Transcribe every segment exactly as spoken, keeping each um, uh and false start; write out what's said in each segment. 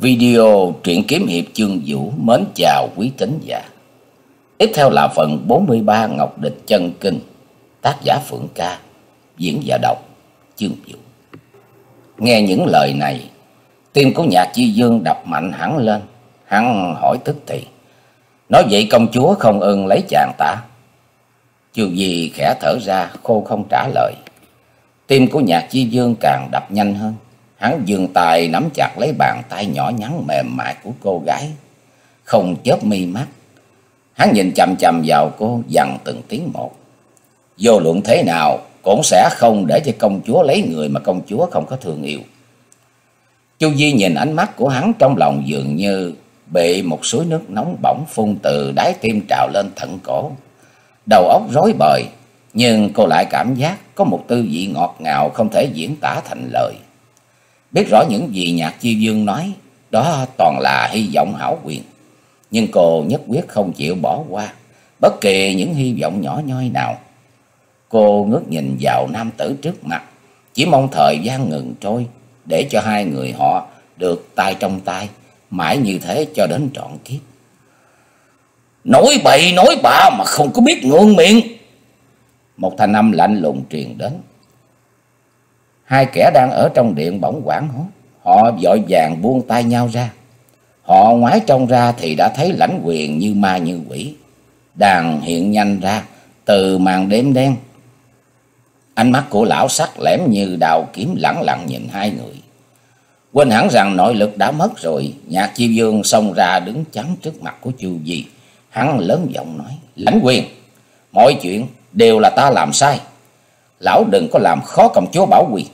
Video truyện kiếm hiệp Chương Vũ mến chào quý thính giả. Tiếp theo là phần bốn mươi ba Ngọc Địch Chân Kinh, tác giả Phượng Ca, diễn giả đọc Chương Vũ. Nghe những lời này, tim của Nhạc Chi Dương đập mạnh hẳn lên. Hắn hỏi tức thì: nói vậy công chúa không ưng lấy chàng ta? Chu Di khẽ thở ra, khô không trả lời. Tim của Nhạc Chi Dương càng đập nhanh hơn. Hắn giương tay nắm chặt lấy bàn tay nhỏ nhắn mềm mại của cô gái, không chớp mi mắt. Hắn nhìn chằm chằm vào cô, dằn từng tiếng một: vô luận thế nào cũng sẽ không để cho công chúa lấy người mà công chúa không có thương yêu. Chu Di nhìn ánh mắt của hắn, trong lòng dường như bị một suối nước nóng bỏng phun từ đáy tim trào lên thận cổ. Đầu óc rối bời, nhưng cô lại cảm giác có một tư vị ngọt ngào không thể diễn tả thành lời. Biết rõ những gì Nhạc Chi Dương nói đó toàn là hy vọng hão quyền, nhưng cô nhất quyết không chịu bỏ qua bất kỳ những hy vọng nhỏ nhoi nào. Cô ngước nhìn vào nam tử trước mặt, chỉ mong thời gian ngừng trôi để cho hai người họ được tay trong tay, mãi như thế cho đến trọn kiếp. Nói bậy nói bạ mà không có biết ngượng miệng, một thanh âm lạnh lùng truyền đến. Hai kẻ đang ở trong điện bỗng hoảng hốt, họ vội vàng buông tay nhau ra. Họ ngoái trông ra thì đã thấy Lãnh Quyền như ma như quỷ đang hiện nhanh ra từ màn đêm đen. Ánh mắt của lão sắc lẻm như đào kiếm, lẳng lặng nhìn hai người. Quên hẳn rằng nội lực đã mất rồi, Nhạc Chi Dương xông ra đứng chắn trước mặt của Chu Di. Hắn lớn giọng nói: Lãnh Quyền, mọi chuyện đều là ta làm sai, lão đừng có làm khó công chúa Bảo Quy.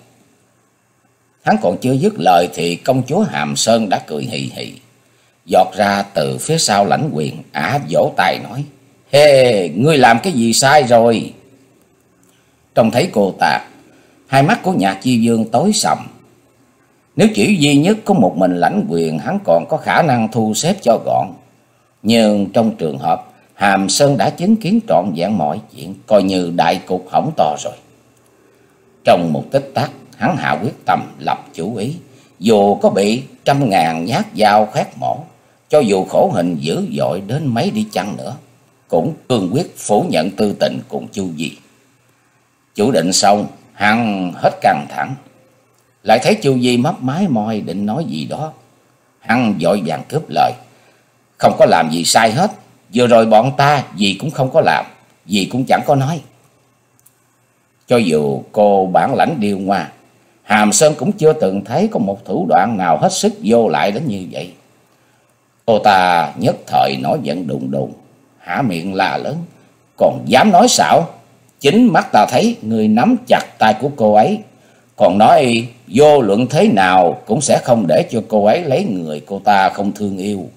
Hắn còn chưa dứt lời thì công chúa Hàm Sơn đã cười hì hì giọt ra từ phía sau Lãnh Quyền. Ả vỗ tay nói: hê, ngươi làm cái gì sai rồi? Trông thấy cô ta, hai mắt của Nhạc Chi Dương tối sầm. Nếu chỉ duy nhất có một mình Lãnh Quyền, hắn còn có khả năng thu xếp cho gọn. Nhưng trong trường hợp Hàm Sơn đã chứng kiến trọn vẹn mọi chuyện, coi như đại cục hỏng to rồi. Trong một tích tắc, hắn hạ quyết tâm lập chủ ý, dù có bị trăm ngàn nhát dao khoét mổ, cho dù khổ hình dữ dội đến mấy đi chăng nữa, cũng cương quyết phủ nhận tư tình cùng Chu Di. Chủ định xong, hắn hết căng thẳng, lại thấy Chu Di mấp mái môi định nói gì đó. Hắn vội vàng cướp lời: không có làm gì sai hết, vừa rồi bọn ta gì cũng không có làm, gì cũng chẳng có nói. Cho dù cô bản lãnh điêu ngoa, Hàm Sơn cũng chưa từng thấy có một thủ đoạn nào hết sức vô lại đến như vậy. Cô ta nhất thời nói giận đùng đùng, há miệng la lớn: còn dám nói xạo? Chính mắt ta thấy người nắm chặt tay của cô ấy, còn nói vô luận thế nào cũng sẽ không để cho cô ấy lấy người cô ta không thương yêu.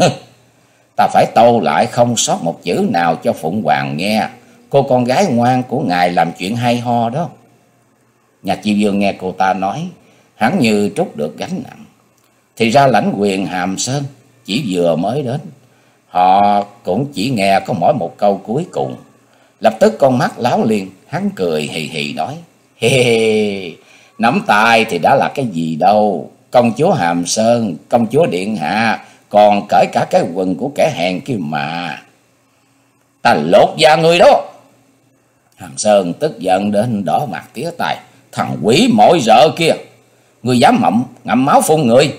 Ta phải tâu lại không sót một chữ nào cho Phụng Hoàng nghe, cô con gái ngoan của ngài làm chuyện hay ho đó. Nhạc Chi Dương nghe cô ta nói, hắn như trút được gánh nặng. Thì ra Lãnh Quyền, Hàm Sơn chỉ vừa mới đến, họ cũng chỉ nghe có mỗi một câu cuối cùng. Lập tức con mắt láo liền, hắn cười hì hì nói: hê hê, nắm tay thì đã là cái gì đâu, công chúa Hàm Sơn, công chúa điện hạ còn cởi cả cái quần của kẻ hèn kia mà. Ta lột da người đó. Hàm Sơn tức giận đến đỏ mặt tía tai: thằng quỷ mọi rợ kia, ngươi dám mộng ngậm máu phun người?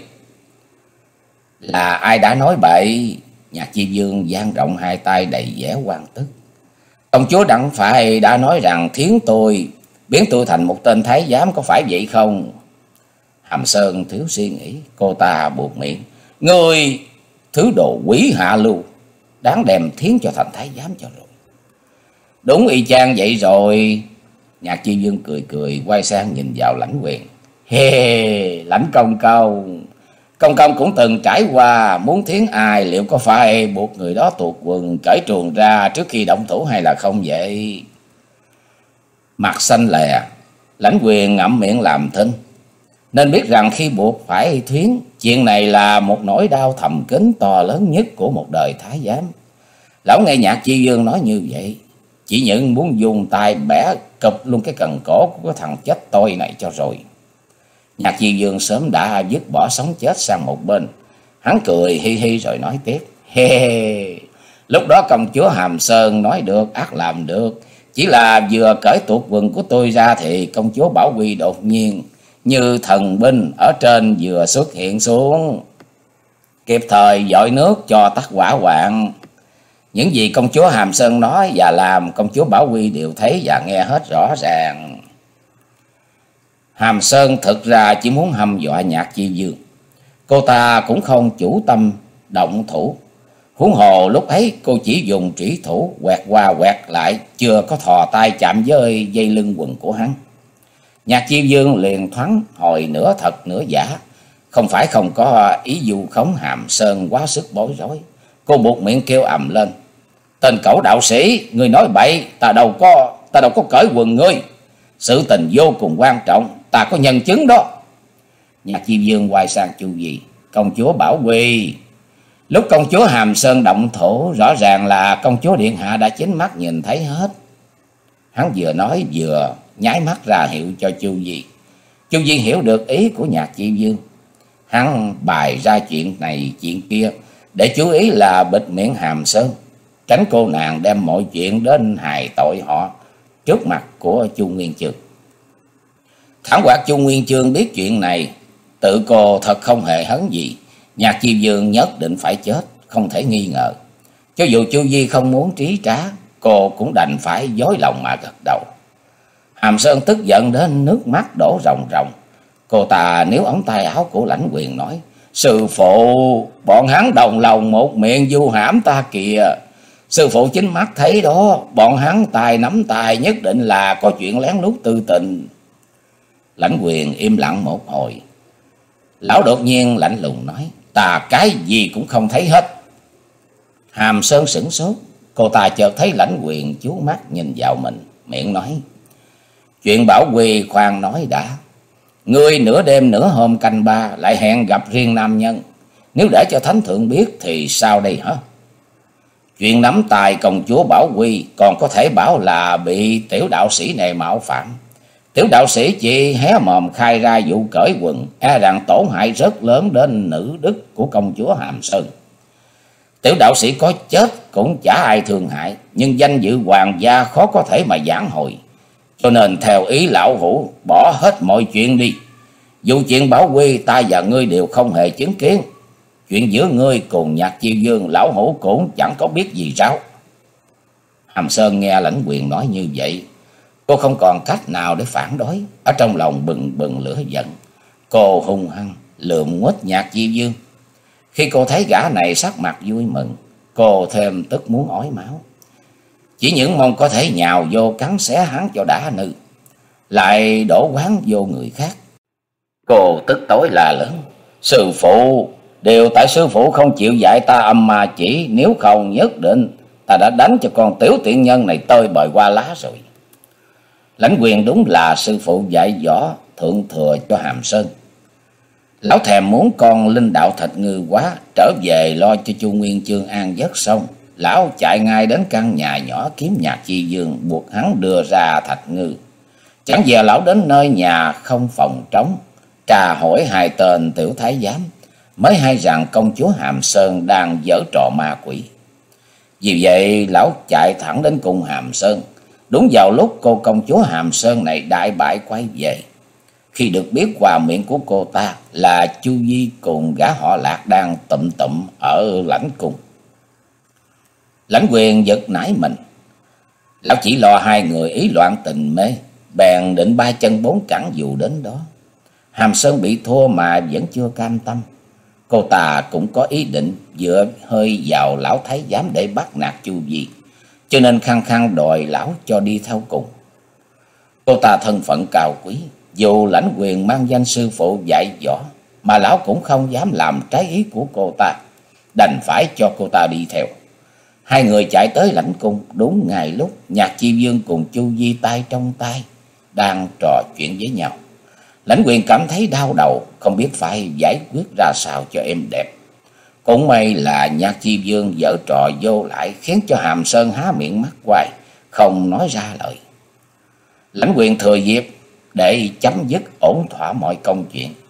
Là ai đã nói bậy? Nhạc Chi Dương dang rộng hai tay đầy vẻ oan tức. Công chúa đặng phải đã nói rằng thiến tôi, biến tôi thành một tên thái giám, có phải vậy không? Hàm Sơn thiếu suy nghĩ, cô ta buột miệng: ngươi thứ đồ quỷ hạ lưu, đáng đem thiến cho thành thái giám cho rồi. Đúng y chang vậy rồi. Nhạc Chi Dương cười cười quay sang nhìn vào Lãnh Quyền: hê, Lãnh công công, công công cũng từng trải qua, muốn thiến ai liệu có phải buộc người đó tuột quần cởi truồng ra trước khi động thủ hay là không vậy? Mặt xanh lè, Lãnh Quyền ngậm miệng làm thinh, nên biết rằng khi buộc phải thiến, chuyện này là một nỗi đau thầm kín to lớn nhất của một đời thái giám. Lão nghe Nhạc Chi Dương nói như vậy, chỉ những muốn dùng tay bẻ cụp luôn cái cần cổ của cái thằng chết tôi này cho rồi. Nhạc Chi Dương sớm đã dứt bỏ sống chết sang một bên, Hắn cười hi hi rồi nói tiếp. He he, lúc đó công chúa Hàm Sơn nói được ắt làm được. Chỉ là vừa cởi tuột quần của tôi ra thì công chúa Bảo Quy đột nhiên như thần binh ở trên vừa xuất hiện xuống, kịp thời dội nước cho tắt hỏa hoạn. Những gì công chúa Hàm Sơn nói và làm, công chúa Bảo Quy đều thấy và nghe hết rõ ràng. Hàm Sơn thực ra chỉ muốn hăm dọa Nhạc Chi Dương. Cô ta cũng không chủ tâm động thủ. Huống hồ lúc ấy cô chỉ dùng trĩ thủ quẹt qua quẹt lại, chưa có thò tay chạm với dây lưng quần của hắn. Nhạc Chi Dương liền thoáng hồi nửa thật nửa giả, không phải không có ý du khống Hàm Sơn quá sức bối rối. Cô buộc miệng kêu ầm lên. Tên cẩu đạo sĩ, ngươi nói bậy, ta đâu có ta đâu có cởi quần ngươi. Sự tình vô cùng quan trọng, ta có nhân chứng đó. Nhạc Chi Dương quay sang Chu Di. Công chúa Bảo Quy. Lúc công chúa Hàm Sơn động thủ, rõ ràng là công chúa điện hạ đã chính mắt nhìn thấy hết. Hắn vừa nói vừa nháy mắt ra hiệu cho Chu Di. Chu Di hiểu được ý của Nhạc Chi Dương. Hắn bày ra chuyện này chuyện kia để chú ý là bịt miệng Hàm Sơn, tránh cô nàng đem mọi chuyện đến hài tội họ trước mặt của Chu Nguyên Chương. Thẳng quạt Chu Nguyên Chương biết chuyện này, tự cô thật không hề hấn gì. Nhạc Chi Dương nhất định phải chết, không thể nghi ngờ. Cho dù Chu Di không muốn trí trá, cô cũng đành phải dối lòng mà gật đầu. Hàm Sơn tức giận đến nước mắt đổ ròng ròng. Cô ta níu ống tay áo của Lãnh Quyền nói. Sư phụ, bọn hắn đồng lòng một miệng du hãm ta kìa. Sư phụ chính mắt thấy đó, bọn hắn tài nắm tài nhất định là có chuyện lén lút tư tình. Lãnh Quyền im lặng một hồi. Lão đột nhiên lạnh lùng nói. Ta cái gì cũng không thấy hết. Hàm Sơn sửng sốt. Cô ta chợt thấy Lãnh Quyền chú mắt nhìn vào mình, miệng nói. Chuyện Bảo Quy khoan nói đã. Ngươi nửa đêm nửa hôm canh ba lại hẹn gặp riêng nam nhân. Nếu để cho thánh thượng biết thì sao đây hả? Chuyện nắm tài công chúa Bảo Quy còn có thể bảo là bị tiểu đạo sĩ này mạo phạm. Tiểu đạo sĩ chỉ hé mồm khai ra vụ cởi quần, e rằng tổn hại rất lớn đến nữ đức của công chúa Hàm Sơn. Tiểu đạo sĩ có chết cũng chả ai thương hại, nhưng danh dự hoàng gia khó có thể mà vãn hồi. Cho nên theo ý lão hủ, bỏ hết mọi chuyện đi. Dù chuyện Bảo Quy ta và ngươi đều không hề chứng kiến. Chuyện giữa ngươi cùng Nhạc Chi Dương, lão hủ cũng chẳng có biết gì sao. Hàm Sơn nghe Lãnh Quyền nói như vậy, cô không còn cách nào để phản đối. Ở trong lòng bừng bừng lửa giận, cô hung hăng lườm nguếch Nhạc Chi Dương. Khi cô thấy gã này sắc mặt vui mừng, cô thêm tức muốn ói máu. Chỉ những mong có thể nhào vô cắn xé hắn cho đã nư, lại đổ quán vô người khác. Cô tức tối là lớn. Sư phụ, đều tại sư phụ không chịu dạy ta âm ma chỉ. Nếu không nhất định ta đã đánh cho con tiểu tiện nhân này tơi bời qua lá rồi. Lãnh Quyền đúng là sư phụ dạy võ thượng thừa cho Hàm Sơn. Lão thèm muốn con linh đạo thạch ngư quá, trở về lo cho Chu Nguyên Chương an giấc xong, lão chạy ngay đến căn nhà nhỏ kiếm Nhạc Chi Dương, buộc hắn đưa ra thạch ngư. Chẳng dè lão đến nơi nhà không phòng trống, trà hỏi hai tên tiểu thái giám, mới hay rằng công chúa Hàm Sơn đang giở trò ma quỷ. Vì vậy lão chạy thẳng đến cung Hàm Sơn, đúng vào lúc cô công chúa Hàm Sơn này đại bại quay về. Khi được biết qua miệng của cô ta là Chu Di cùng gã họ Lạc đang tụm tụm ở lãnh cung. Lãnh Quyền giật nảy mình. Lão chỉ lo hai người ý loạn tình mê, bèn định ba chân bốn cẳng dù đến đó. Hàm Sơn bị thua mà vẫn chưa cam tâm. Cô ta cũng có ý định dựa hơi vào lão thái giám để bắt nạt Chu Di, cho nên khăng khăng đòi lão cho đi theo cùng. Cô ta thân phận cao quý, dù Lãnh Quyền mang danh sư phụ dạy võ, mà lão cũng không dám làm trái ý của cô ta, đành phải cho cô ta đi theo. Hai người chạy tới lãnh cung đúng ngày lúc Nhạc Chi Dương cùng Chu Di tay trong tay đang trò chuyện với nhau. Lãnh Quyền cảm thấy đau đầu, không biết phải giải quyết ra sao cho êm đẹp. Cũng may là Nhạc Chi Dương giở trò vô lại, khiến cho Hàm Sơn há miệng mắt quay, không nói ra lời. Lãnh Quyền thừa dịp để chấm dứt ổn thỏa mọi công chuyện,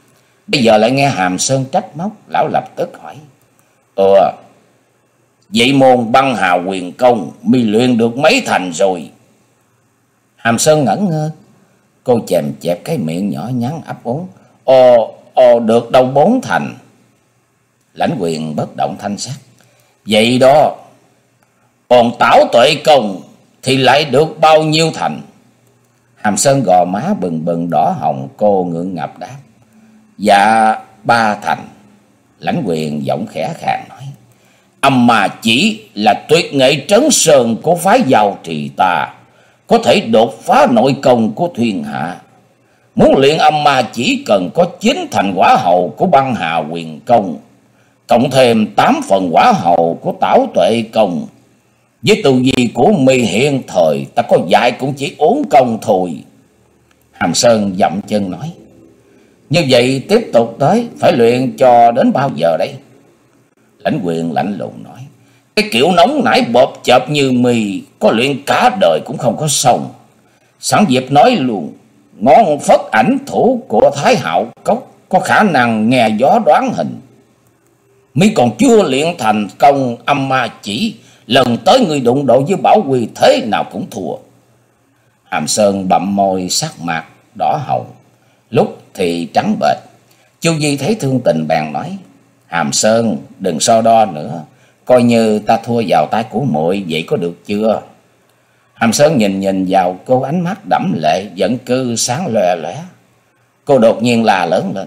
Bây giờ lại nghe Hàm Sơn trách móc, lão lập tức hỏi: "Ờ, vậy môn băng hà quyền công mi luyện được mấy thành rồi?" Hàm Sơn ngẩn ngơ, cô chèm chẹp cái miệng nhỏ nhắn ấp úng: Ồ, ồ, được đâu bốn thành." Lãnh Quyền bất động thanh sắc: "Vậy đó, còn tảo tuệ công thì lại được bao nhiêu thành?" Hàm Sơn gò má bừng bừng đỏ hồng, cô ngượng ngập đáp: "Dạ, ba thành." Lãnh Quyền giọng khẽ khàng nói: "Âm mà chỉ là tuyệt nghệ trấn sơn của phái Giao Trì ta, có thể đột phá nội công của thiên hạ. Muốn luyện âm ma chỉ cần có chín thành quả hầu của băng hà quyền công, cộng thêm tám phần quả hầu của tảo tuệ công. Với tu vi của mi hiện thời, ta có dạy cũng chỉ uống công thôi." Hàm Sơn dậm chân nói: "Như vậy tiếp tục tới phải luyện cho đến bao giờ đây?" Lãnh Quyền lạnh lùng nói: "Cái kiểu nóng nảy bộp chợp như mì, có luyện cả đời cũng không có xong. Sẵn dịp nói luôn, ngón phất ảnh thủ của Thái Hạo Cốc có khả năng nghe gió đoán hình. Mi còn chưa luyện thành công âm ma chỉ, lần tới người đụng độ với Bảo Quy thế nào cũng thua." Hàm Sơn bặm môi, sắc mặt đỏ hồng, lúc thì trắng bệch. Chu Di thấy thương tình bèn nói: "Hàm Sơn, đừng so đo nữa, coi như ta thua vào tay của muội vậy có được chưa?" Hàm Sơn nhìn nhìn vào cô, ánh mắt đẫm lệ, giận cư sáng lòe lóe. Cô đột nhiên la lớn lên: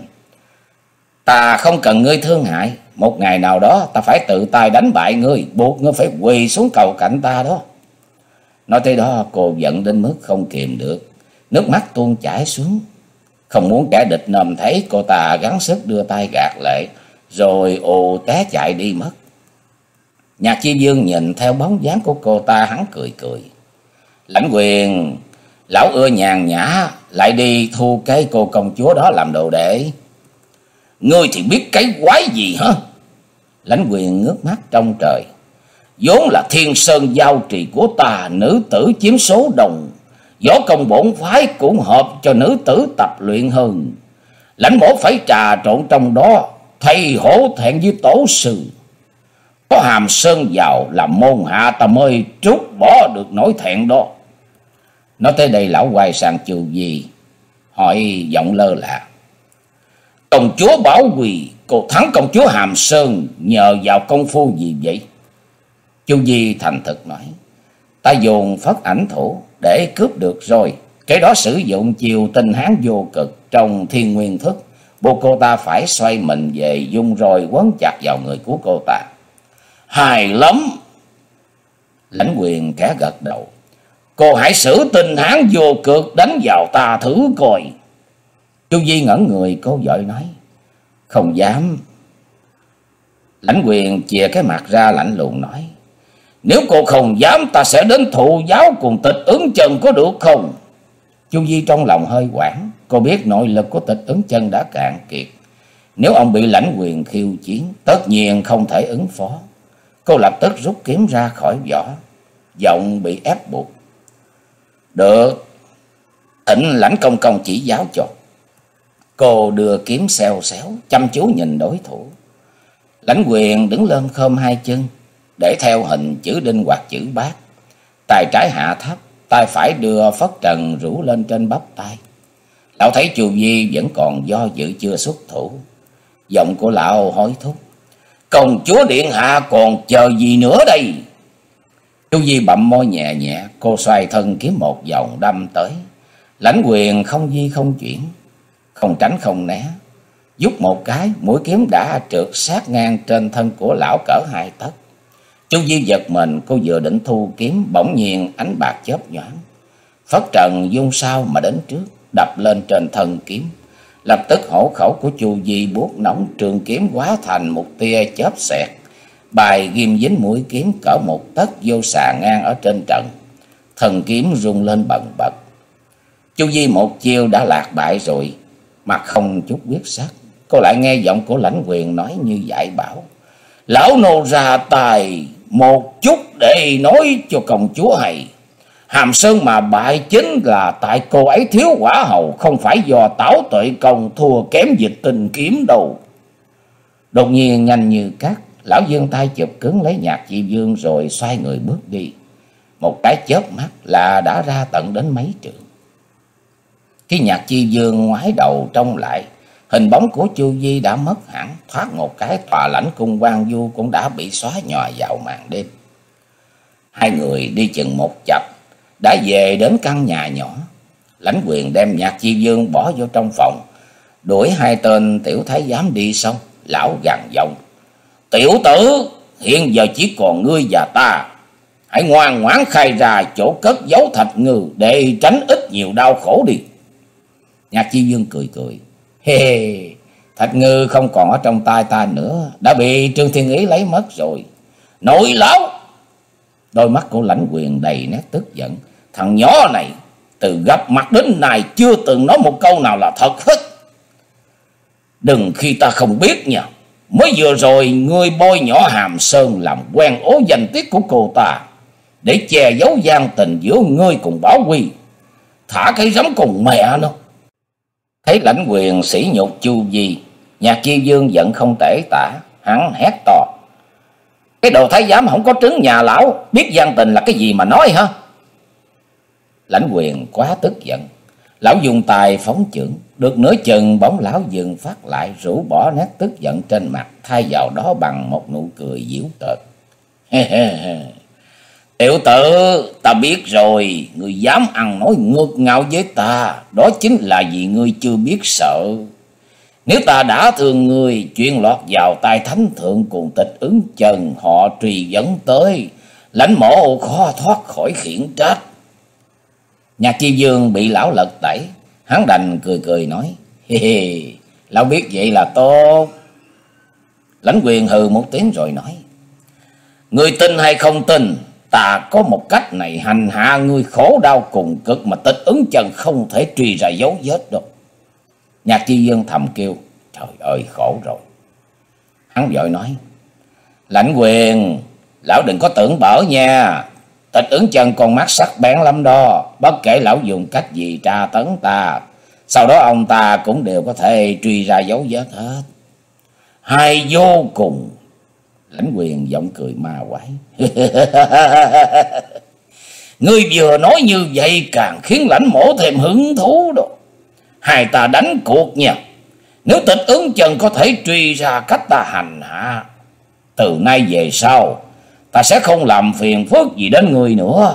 "Ta không cần ngươi thương hại, một ngày nào đó ta phải tự tay đánh bại ngươi, buộc ngươi phải quỳ xuống cầu cạnh ta đó." Nói tới đó cô giận đến mức không kìm được, nước mắt tuôn chảy xuống. Không muốn kẻ địch nòm thấy, cô ta gắng sức đưa tay gạt lệ, rồi ồ té chạy đi mất. Nhạc Chi Dương nhìn theo bóng dáng của cô ta, hắn cười cười: "Lãnh Quyền, lão ưa nhàn nhã, lại đi thu cái cô công chúa đó làm đồ đệ." "Ngươi thì biết cái quái gì hả?" Lãnh Quyền ngước mắt trong trời: "Vốn là Thiên Sơn Giao Trì của ta, nữ tử chiếm số đồng, võ công bổn phái cũng hợp cho nữ tử tập luyện hơn. Lãnh mổ phải trà trộn trong đó, thầy hổ thẹn với tổ sư. Có Hàm Sơn vào làm môn hạ, ta mới trút bỏ được nỗi thẹn đó." Nói tới đây lão quay sang Chu Di hỏi giọng lơ là: "Công chúa Bảo Quỳ, cô thắng công chúa Hàm Sơn nhờ vào công phu gì vậy?" Chu Di thành thực nói: "Ta dùng phất ảnh thủ để cướp được rồi, cái đó sử dụng chiều tinh hán vô cực trong Thiên Nguyên Thức, buộc cô ta phải xoay mình về, dung roi quấn chặt vào người của cô ta." "Hài lắm!" Lãnh Quyền khẽ gật đầu: "Cô hãy sử tinh hán vô cực đánh vào ta thử coi." Chu Di ngẩn người, cô vội nói: "Không dám." Lãnh Quyền chìa cái mặt ra lạnh lùng nói: "Nếu cô không dám, ta sẽ đến thụ giáo cùng Tịch Ứng Chân, có được không?" Chu Di trong lòng hơi hoảng, cô biết nội lực của Tịch Ứng Chân đã cạn kiệt, nếu ông bị Lãnh Quyền khiêu chiến tất nhiên không thể ứng phó. Cô lập tức rút kiếm ra khỏi vỏ, giọng bị ép buộc: "Được, thỉnh Lãnh công công chỉ giáo cho." Cô đưa kiếm xèo xéo, chăm chú nhìn đối thủ. Lãnh Quyền đứng lên khom hai chân, để theo hình chữ đinh hoặc chữ bát, tay trái hạ thấp, tay phải đưa phất trần rủ lên trên bắp tay. Lão thấy Chu Di vẫn còn do dự chưa xuất thủ, giọng của lão hối thúc: "Công chúa điện hạ còn chờ gì nữa đây?" Chu Di bặm môi nhẹ nhẹ, cô xoay thân kiếm một vòng đâm tới. Lãnh Quyền không di không chuyển, không tránh không né, giúp một cái, mũi kiếm đã trượt sát ngang trên thân của lão cỡ hai tấc. Chu Di giật mình, cô vừa định thu kiếm, bỗng nhiên ánh bạc chớp nhoáng, phất trần dung sao mà đến trước, đập lên trên thân kiếm. Lập tức hổ khẩu của Chu Di buốt nóng, trường kiếm hóa thành một tia chớp xẹt, bài ghim dính mũi kiếm cỡ một tấc vô xà ngang ở trên trận. Thần kiếm rung lên bần bật. Chu Di một chiêu đã lạc bại rồi, mặt không chút quyết sắc. Cô lại nghe giọng của Lãnh Quyền nói như dạy bảo: "Lão nô ra tài một chút để nói cho công chúa hay. Hàm Sơn mà bại chính là tại cô ấy thiếu quả hầu, không phải do Tảo Tuệ Công thua kém Dịch Tình kiếm đâu. Đột nhiên nhanh như cắt, lão giương tay chụp cứng lấy Nhạc Chi Dương rồi xoay người bước đi. Một cái chớp mắt là đã ra tận đến mấy trượng. Khi Nhạc Chi Dương ngoái đầu trông lại, hình bóng của Chu Vi đã mất hẳn, thoát một cái tòa lãnh cung Quan Du cũng đã bị xóa nhòa vào màn đêm. Hai người đi chừng một chập đã về đến căn nhà nhỏ. Lãnh Quyền đem Nhạc Chi Dương bỏ vô trong phòng, đuổi hai tên tiểu thái giám đi xong, lão gằn giọng: "Tiểu tử, hiện giờ chỉ còn ngươi và ta, hãy ngoan ngoãn khai ra chỗ cất giấu Thạch Ngư để tránh ít nhiều đau khổ đi." Nhạc Chi Dương cười cười: "Hê hê, Thạch Ngư không còn ở trong tay ta nữa, đã bị Trương Thiên Ý lấy mất rồi." "Nội lão!" Đôi mắt của Lãnh Quyền đầy nét tức giận. "Thằng nhỏ này từ gặp mặt đến nay chưa từng nói một câu nào là thật hết. Đừng khi ta không biết nha. Mới vừa rồi ngươi bôi nhỏ Hàm Sơn làm quen ố danh tiết của cô ta, để che giấu gian tình giữa ngươi cùng Bảo Quy. Thả cái rắm cùng mẹ nó." Thấy Lãnh Quyền sỉ nhục Chu Vi, Nhạc Chi Dương giận không tể tả, hắn hét to: "Cái đồ thái giám không có trứng nhà lão, biết gian tình là cái gì mà nói hả?" Lãnh Quyền quá tức giận, lão dùng tài phóng chưởng, được nửa chừng bỗng lão dừng phát lại, rũ bỏ nét tức giận trên mặt, thay vào đó bằng một nụ cười giễu cợt. "Tiểu tử, ta biết rồi, ngươi dám ăn nói ngược ngạo với ta, đó chính là vì ngươi chưa biết sợ. Nếu ta đã thương ngươi, chuyện lọt vào tay thánh thượng cùng Tịch Ứng Trần, họ truy vấn tới, Lãnh mộ khó thoát khỏi khiển trách." Nhạc Chi Dương bị lão lật tẩy, hắn đành cười cười nói: "Hi hi, lão biết vậy là tốt." Lãnh Quyền hừ một tiếng rồi nói: "Ngươi tin hay không tin, ta có một cách này hành hạ ngươi khổ đau cùng cực mà Tịch Ứng Trần không thể truy ra dấu vết đâu." Nhạc Chi Dương thầm kêu: "Trời ơi, khổ rồi." Hắn vội nói: "Lãnh Quyền, lão đừng có tưởng bở nha. Tịch Ứng Trần con mắt sắc bén lắm đó, bất kể lão dùng cách gì tra tấn ta, sau đó ông ta cũng đều có thể truy ra dấu vết hết. Hay vô cùng." Lãnh Quyền giọng cười ma quái: "Ngươi vừa nói như vậy càng khiến Lãnh mổ thêm hứng thú đó. Hai ta đánh cuộc nha. Nếu Tịch Ứng Trần có thể truy ra cách ta hành hạ, từ nay về sau ta sẽ không làm phiền phức gì đến ngươi nữa."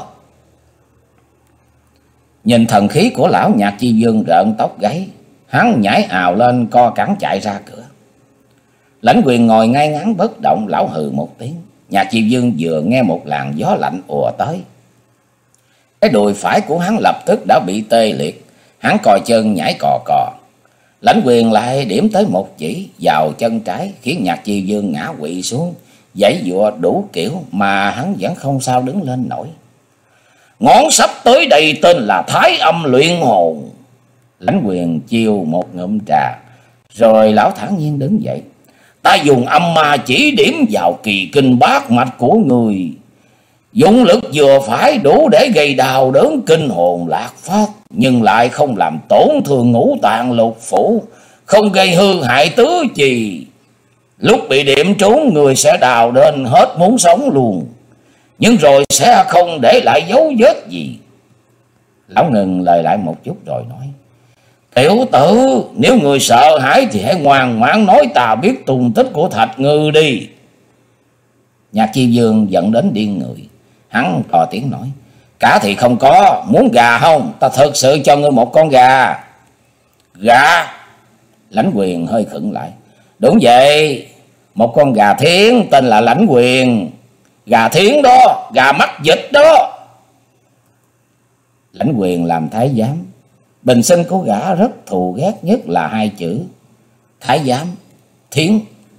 Nhìn thần khí của lão, Nhạc Chi Dương rợn tóc gáy, hắn nhảy ào lên co cẳng chạy ra cửa. Lãnh Quyền ngồi ngay ngắn bất động, lão hừ một tiếng. Nhạc Chi Dương vừa nghe một làn gió lạnh ùa tới, cái đùi phải của hắn lập tức đã bị tê liệt, hắn cò chân nhảy cò cò. Lãnh Quyền lại điểm tới một chỉ vào chân trái, khiến Nhạc Chi Dương ngã quỵ xuống, giãy giụa đủ kiểu mà hắn vẫn không sao đứng lên nổi. "Ngón sắp tới đây tên là Thái Âm Luyện Hồn." Lãnh Quyền chiêu một ngụm trà, rồi lão thản nhiên đứng dậy: "Ta dùng âm ma chỉ điểm vào kỳ kinh bát mạch của người, dụng lực vừa phải đủ để gây đau đớn kinh hồn lạc phách, nhưng lại không làm tổn thương ngũ tạng lục phủ, không gây hư hại tứ chi. Lúc bị điểm trúng, người sẽ đào đến hết muốn sống luôn, nhưng rồi sẽ không để lại dấu vết gì." Lão ngừng lời lại một chút rồi nói: "Tiểu tử, nếu người sợ hãi thì hãy ngoan ngoãn nói ta biết tung tích của Thạch Ngư đi." Nhạc Chi Dương giận đến điên người, hắn to tiếng nói: "Cả thì không có, muốn gà không? Ta thật sự cho ngươi một con gà." "Gà?" Lãnh Quyền hơi khựng lại: "Đúng vậy, một con gà thiến tên là Lãnh Quyền. Gà thiến đó, gà mắt vịt đó." Lãnh Quyền làm thái giám, bình sinh của gã rất thù ghét nhất là hai chữ thái giám, thiến.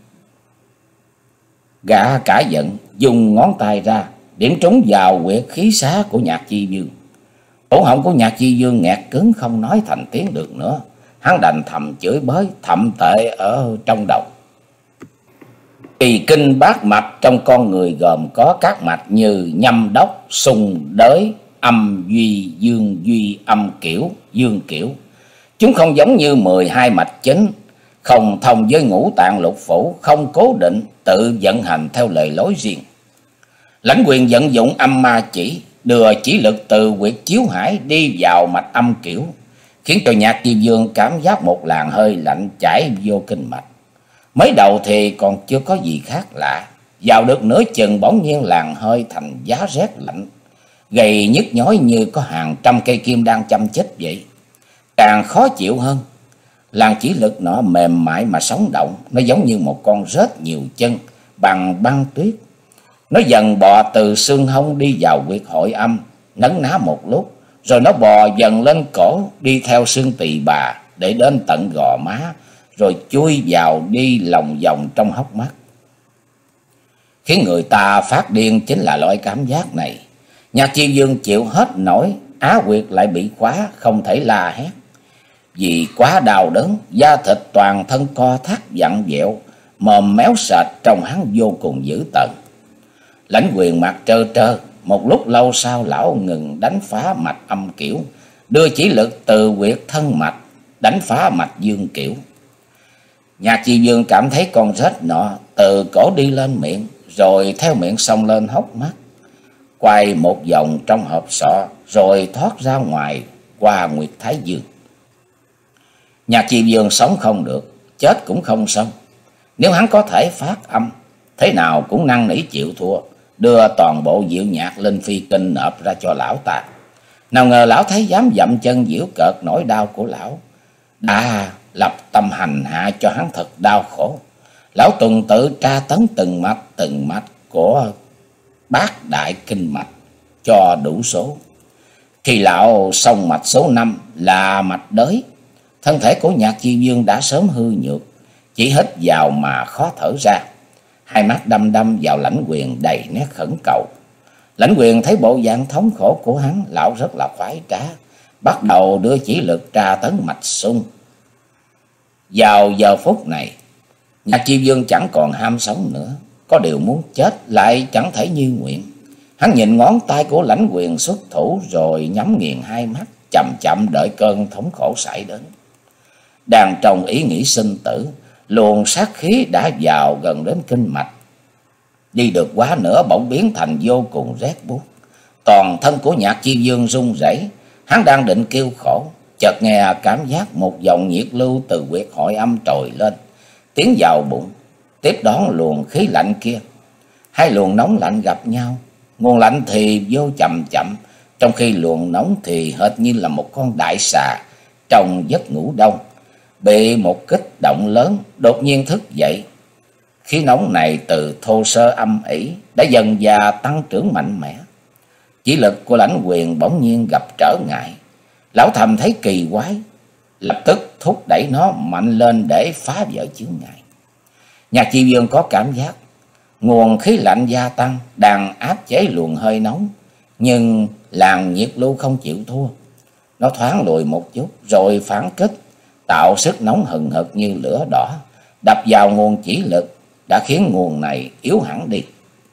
Gã cả giận, dùng ngón tay ra điểm trúng vào huyệt khí xá của Nhạc Chi Dương. Cổ họng của Nhạc Chi Dương nghẹt cứng, không nói thành tiếng được nữa. Hắn đành thầm chửi bới thậm tệ ở trong đầu. Kỳ kinh bát mạch trong con người gồm có các mạch như nhâm đốc, xung đới, âm duy, dương duy, âm kiểu, dương kiểu. Chúng không giống như mười hai mạch chính, không thông với ngũ tạng lục phủ, không cố định, tự vận hành theo lời lối riêng. Lãnh Quyền vận dụng âm ma chỉ, đưa chỉ lực từ huyệt chiếu hải đi vào mạch âm kiểu, khiến cho Nhạc Chi Dương cảm giác một làn hơi lạnh chảy vô kinh mạch. Mới đầu thì còn chưa có gì khác lạ, vào được nửa chừng bỗng nhiên làn hơi thành giá rét lạnh, gầy nhức nhói như có hàng trăm cây kim đang châm chích vậy. Càng khó chịu hơn, làn chỉ lực nọ mềm mại mà sống động, nó giống như một con rết nhiều chân bằng băng tuyết. Nó dần bò từ xương hông đi vào huyệt hội âm, nấn ná một lúc, rồi nó bò dần lên cổ, đi theo xương tỳ bà để đến tận gò má, rồi chui vào đi lòng vòng trong hốc mắt. Khiến người ta phát điên chính là loại cảm giác này. Nhạc Chi Dương chịu hết nổi, á huyệt lại bị khóa, không thể la hét. Vì quá đau đớn, da thịt toàn thân co thắt vặn vẹo, mồm méo sệt, trông hắn vô cùng dữ tợn. Lãnh Quyền mặt trơ trơ, một lúc lâu sau lão ngừng đánh phá mạch âm kiểu, đưa chỉ lực từ huyệt thân mạch đánh phá mạch dương kiểu. Nhạc Chi Dương cảm thấy con rết nọ từ cổ đi lên miệng, rồi theo miệng xông lên hốc mắt, quay một vòng trong hộp sọ, rồi thoát ra ngoài qua nguyệt thái dương. Nhạc Chi Dương sống không được, chết cũng không xong. Nếu hắn có thể phát âm, thế nào cũng năn nỉ chịu thua, đưa toàn bộ diệu nhạc linh phi kinh nộp ra cho lão ta. Nào ngờ lão thấy dám dậm chân giễu cợt nỗi đau của lão, đã lập tâm hành hạ cho hắn thật đau khổ. Lão tuần tự tra tấn từng mạch từng mạch của bát đại kinh mạch cho đủ số. Khi lão xong mạch số năm là mạch đới, thân thể của Nhạc Chi Dương đã sớm hư nhược, chỉ hít vào mà khó thở ra. Hai mắt đăm đăm vào Lãnh Quyền đầy nét khẩn cầu. Lãnh Quyền thấy bộ dạng thống khổ của hắn, lão rất là khoái trá, bắt đầu đưa chỉ lực tra tấn mạch sung. Vào giờ phút này, Nhạc Chi Dương chẳng còn ham sống nữa, có điều muốn chết lại chẳng thể như nguyện. Hắn nhìn ngón tay của Lãnh Quyền xuất thủ, rồi nhắm nghiền hai mắt, chậm chậm đợi cơn thống khổ xảy đến. Đang trong ý nghĩ sinh tử, luồng sát khí đã vào gần đến kinh mạch. Đi được quá nữa bỗng biến thành vô cùng rét buốt. Toàn thân của Nhạc Chi Dương run rẩy, hắn đang định kêu khổ, chợt nghe cảm giác một dòng nhiệt lưu từ huyệt hội âm trồi lên, tiến vào bụng, tiếp đón luồng khí lạnh kia. Hai luồng nóng lạnh gặp nhau, nguồn lạnh thì vô chậm chậm, trong khi luồng nóng thì hệt như là một con đại xà trong giấc ngủ đông, bị một kích động lớn đột nhiên thức dậy. Khí nóng này từ thô sơ âm ỉ đã dần dà tăng trưởng mạnh mẽ. Chỉ lực của Lãnh Quyền bỗng nhiên gặp trở ngại. Lão thầm thấy kỳ quái, lập tức thúc đẩy nó mạnh lên để phá vỡ chướng ngại. Nhạc Chi Dương có cảm giác nguồn khí lạnh gia tăng đang áp chế luồng hơi nóng, nhưng làn nhiệt lưu không chịu thua. Nó thoáng lùi một chút rồi phản kích, tạo sức nóng hừng hực như lửa đỏ, đập vào nguồn chỉ lực đã khiến nguồn này yếu hẳn đi.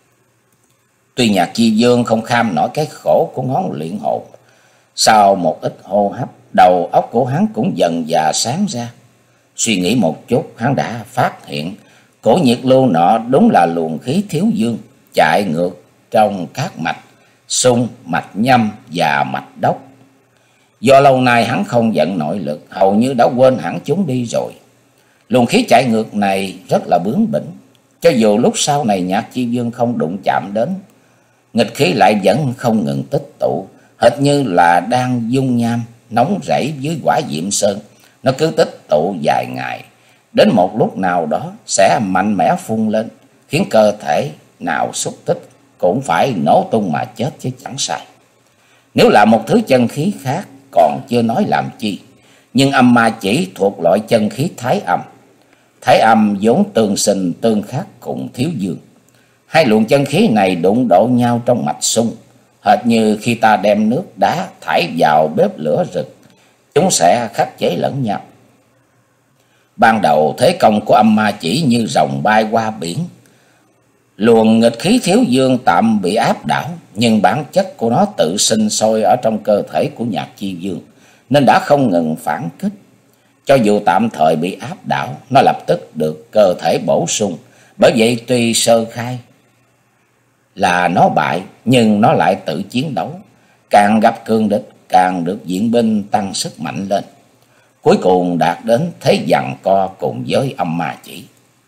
Tuy Nhạc Chi Dương không kham nổi cái khổ của ngón luyện hồn, sau một ít hô hấp, đầu óc của hắn cũng dần dà sáng ra. Suy nghĩ một chút, hắn đã phát hiện cổ nhiệt lưu nọ đúng là luồng khí thiếu dương chạy ngược trong các mạch sung, mạch nhâm và mạch đốc. Do lâu nay hắn không vận nội lực, hầu như đã quên hẳn chúng đi rồi. Luồng khí chạy ngược này rất là bướng bỉnh, cho dù lúc sau này Nhạc Chi Dương không đụng chạm đến, nghịch khí lại vẫn không ngừng tích tụ, hệt như là đang dung nham nóng rẫy dưới quả diệm sơn. Nó cứ tích tụ vài ngày, đến một lúc nào đó sẽ mạnh mẽ phun lên, khiến cơ thể nào xúc tích cũng phải nổ tung mà chết chứ chẳng sai. Nếu là một thứ chân khí khác còn chưa nói làm chi, nhưng âm ma chỉ thuộc loại chân khí thái âm. Thái âm vốn tương sinh tương khắc cùng thiếu dương. Hai luồng chân khí này đụng độ nhau trong mạch sung, hệt như khi ta đem nước đá thải vào bếp lửa rực, chúng sẽ khắc chế lẫn nhau. Ban đầu thế công của âm ma chỉ như rồng bay qua biển, Luồng nghịch khí thiếu dương tạm bị áp đảo, nhưng bản chất của nó tự sinh sôi ở trong cơ thể của Nhạc Chi Dương, nên đã không ngừng phản kích. Cho dù tạm thời bị áp đảo, nó lập tức được cơ thể bổ sung. Bởi vậy tuy sơ khai là nó bại, nhưng nó lại tự chiến đấu. Càng gặp cường địch, càng được viện binh tăng sức mạnh lên. Cuối cùng đạt đến thế giằng co cùng với âm ma chỉ.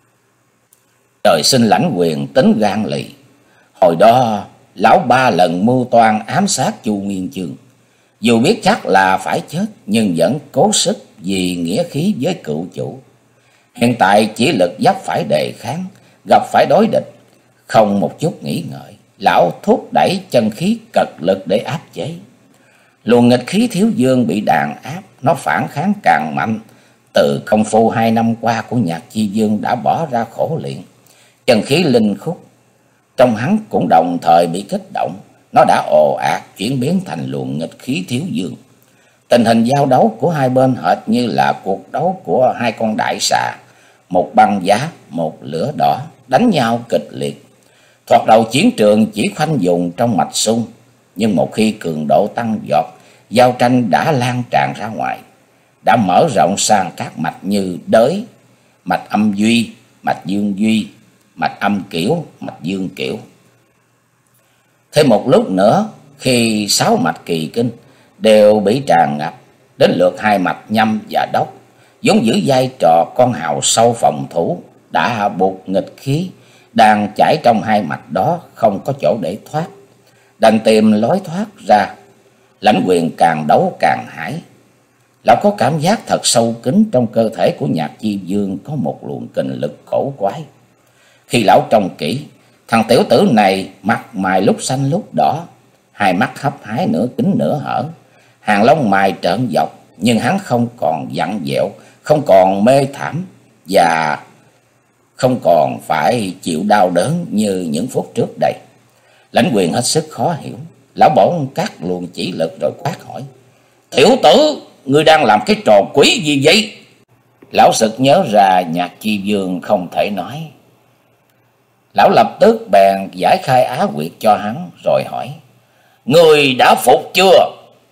Trời sinh lãnh quyền tính gan lì. Hồi đó lão ba lần mưu toan ám sát Chu Nguyên Chương. Dù biết chắc là phải chết, nhưng vẫn cố sức vì nghĩa khí với cựu chủ. Hiện tại chỉ lực dấp phải đề kháng, gặp phải đối địch, không một chút nghĩ ngợi, lão thúc đẩy chân khí cật lực để áp chế. Luồng nghịch khí thiếu dương bị đàn áp, nó phản kháng càng mạnh. Từ công phu hai năm qua của Nhạc Chi Dương đã bỏ ra khổ luyện, chân khí linh khúc trong hắn cũng đồng thời bị kích động. Nó đã ồ ạt chuyển biến thành luồng nghịch khí thiếu dương. Tình hình giao đấu của hai bên hệt như là cuộc đấu của hai con đại xà, một băng giá, một lửa đỏ, đánh nhau kịch liệt. Thoạt đầu chiến trường chỉ khoanh vùng trong mạch sung, nhưng một khi cường độ tăng vọt, giao tranh đã lan tràn ra ngoài, đã mở rộng sang các mạch như đới, mạch âm duy, mạch dương duy, mạch âm kiểu, mạch dương kiểu. Thêm một lúc nữa, khi sáu mạch kỳ kinh đều bị tràn ngập, đến lượt hai mạch nhâm và đốc, vốn giữ vai trò con hào sâu phòng thủ, đã buộc nghịch khí đang chảy trong hai mạch đó không có chỗ để thoát, đành tìm lối thoát ra. Lãnh Quyền càng đấu càng hãi. Lão có cảm giác thật sâu kín trong cơ thể của Nhạc Chi Dương có một luồng kình lực cổ quái. Khi lão trông kỹ, thằng tiểu tử này mặt mày lúc xanh lúc đỏ, hai mắt hấp hái nửa kín nửa hở, hàng lông mày trợn dọc, nhưng hắn không còn vặn vẹo, không còn mê thảm và không còn phải chịu đau đớn như những phút trước đây. Lãnh Quyền hết sức khó hiểu. Lão bỗng cắt luồng chỉ lực rồi quát hỏi: "Tiểu tử, ngươi đang làm cái trò quỷ gì vậy?" Lão sực nhớ ra Nhạc Chi Dương không thể nói. Lão lập tức bèn giải khai á quyệt cho hắn rồi hỏi: "Ngươi đã phục chưa?"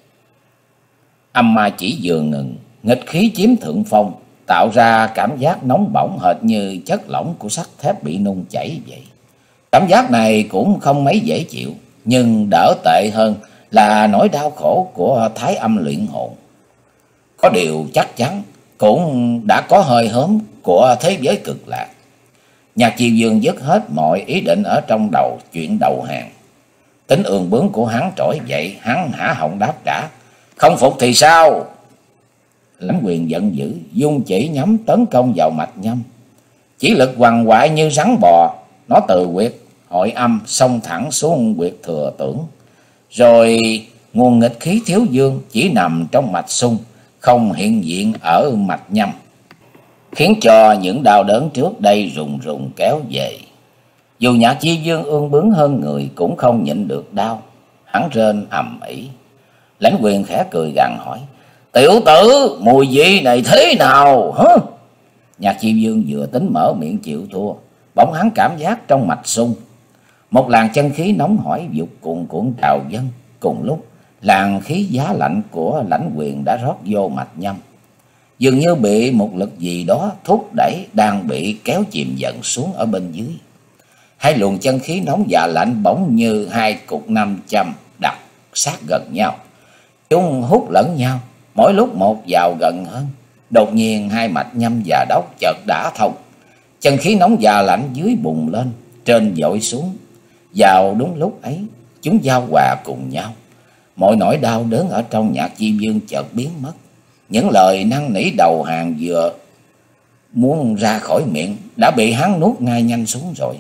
Âm ma chỉ vừa ngừng, nghịch khí chiếm thượng phong, tạo ra cảm giác nóng bỏng hệt như chất lỏng của sắt thép bị nung chảy vậy. Cảm giác này cũng không mấy dễ chịu, nhưng đỡ tệ hơn là nỗi đau khổ của thái âm luyện hồn. Có điều chắc chắn cũng đã có hơi hớm của thế giới cực lạc. Nhạc Chi Dương dứt hết mọi ý định ở trong đầu chuyện đầu hàng. Tính ương bướng của hắn trỗi dậy, hắn hả họng đáp trả: "Không phục thì sao?" Lãnh Quyền giận dữ, dung chỉ nhắm tấn công vào mạch nhâm. Chỉ lực quằn quại như rắn bò, nó từ huyệt hội âm xông thẳng xuống huyệt thừa tưởng. Rồi nguồn nghịch khí thiếu dương chỉ nằm trong mạch xung, không hiện diện ở mạch nhâm, khiến cho những đau đớn trước đây rùng rùng kéo về. Dù Nhạc Chi Dương ương bướng hơn người cũng không nhịn được đau, hắn rên ầm ĩ. Lãnh Quyền khẽ cười gằn hỏi: "Tiểu tử, mùi vị này thế nào hả?" Nhạc Chi Dương vừa tính mở miệng chịu thua, bỗng hắn cảm giác trong mạch xung một làn chân khí nóng hổi vụt cuồn cuộn trào dâng. Cùng lúc, làn khí giá lạnh của Lãnh Quyền đã rót vô mạch nhâm, dường như bị một lực gì đó thúc đẩy, đang bị kéo chìm dần xuống ở bên dưới. Hai luồng chân khí nóng và lạnh bỗng như hai cục nam châm đặt sát gần nhau, chúng hút lẫn nhau, mỗi lúc một vào gần hơn. Đột nhiên hai mạch nhâm và đốc chợt đã thông, chân khí nóng và lạnh dưới bùng lên, trên dội xuống. Vào đúng lúc ấy, chúng giao hòa cùng nhau. Mọi nỗi đau đớn ở trong Nhạc Chi Dương chợt biến mất. Những lời năn nỉ đầu hàng vừa muốn ra khỏi miệng đã bị hắn nuốt ngay nhanh xuống rồi.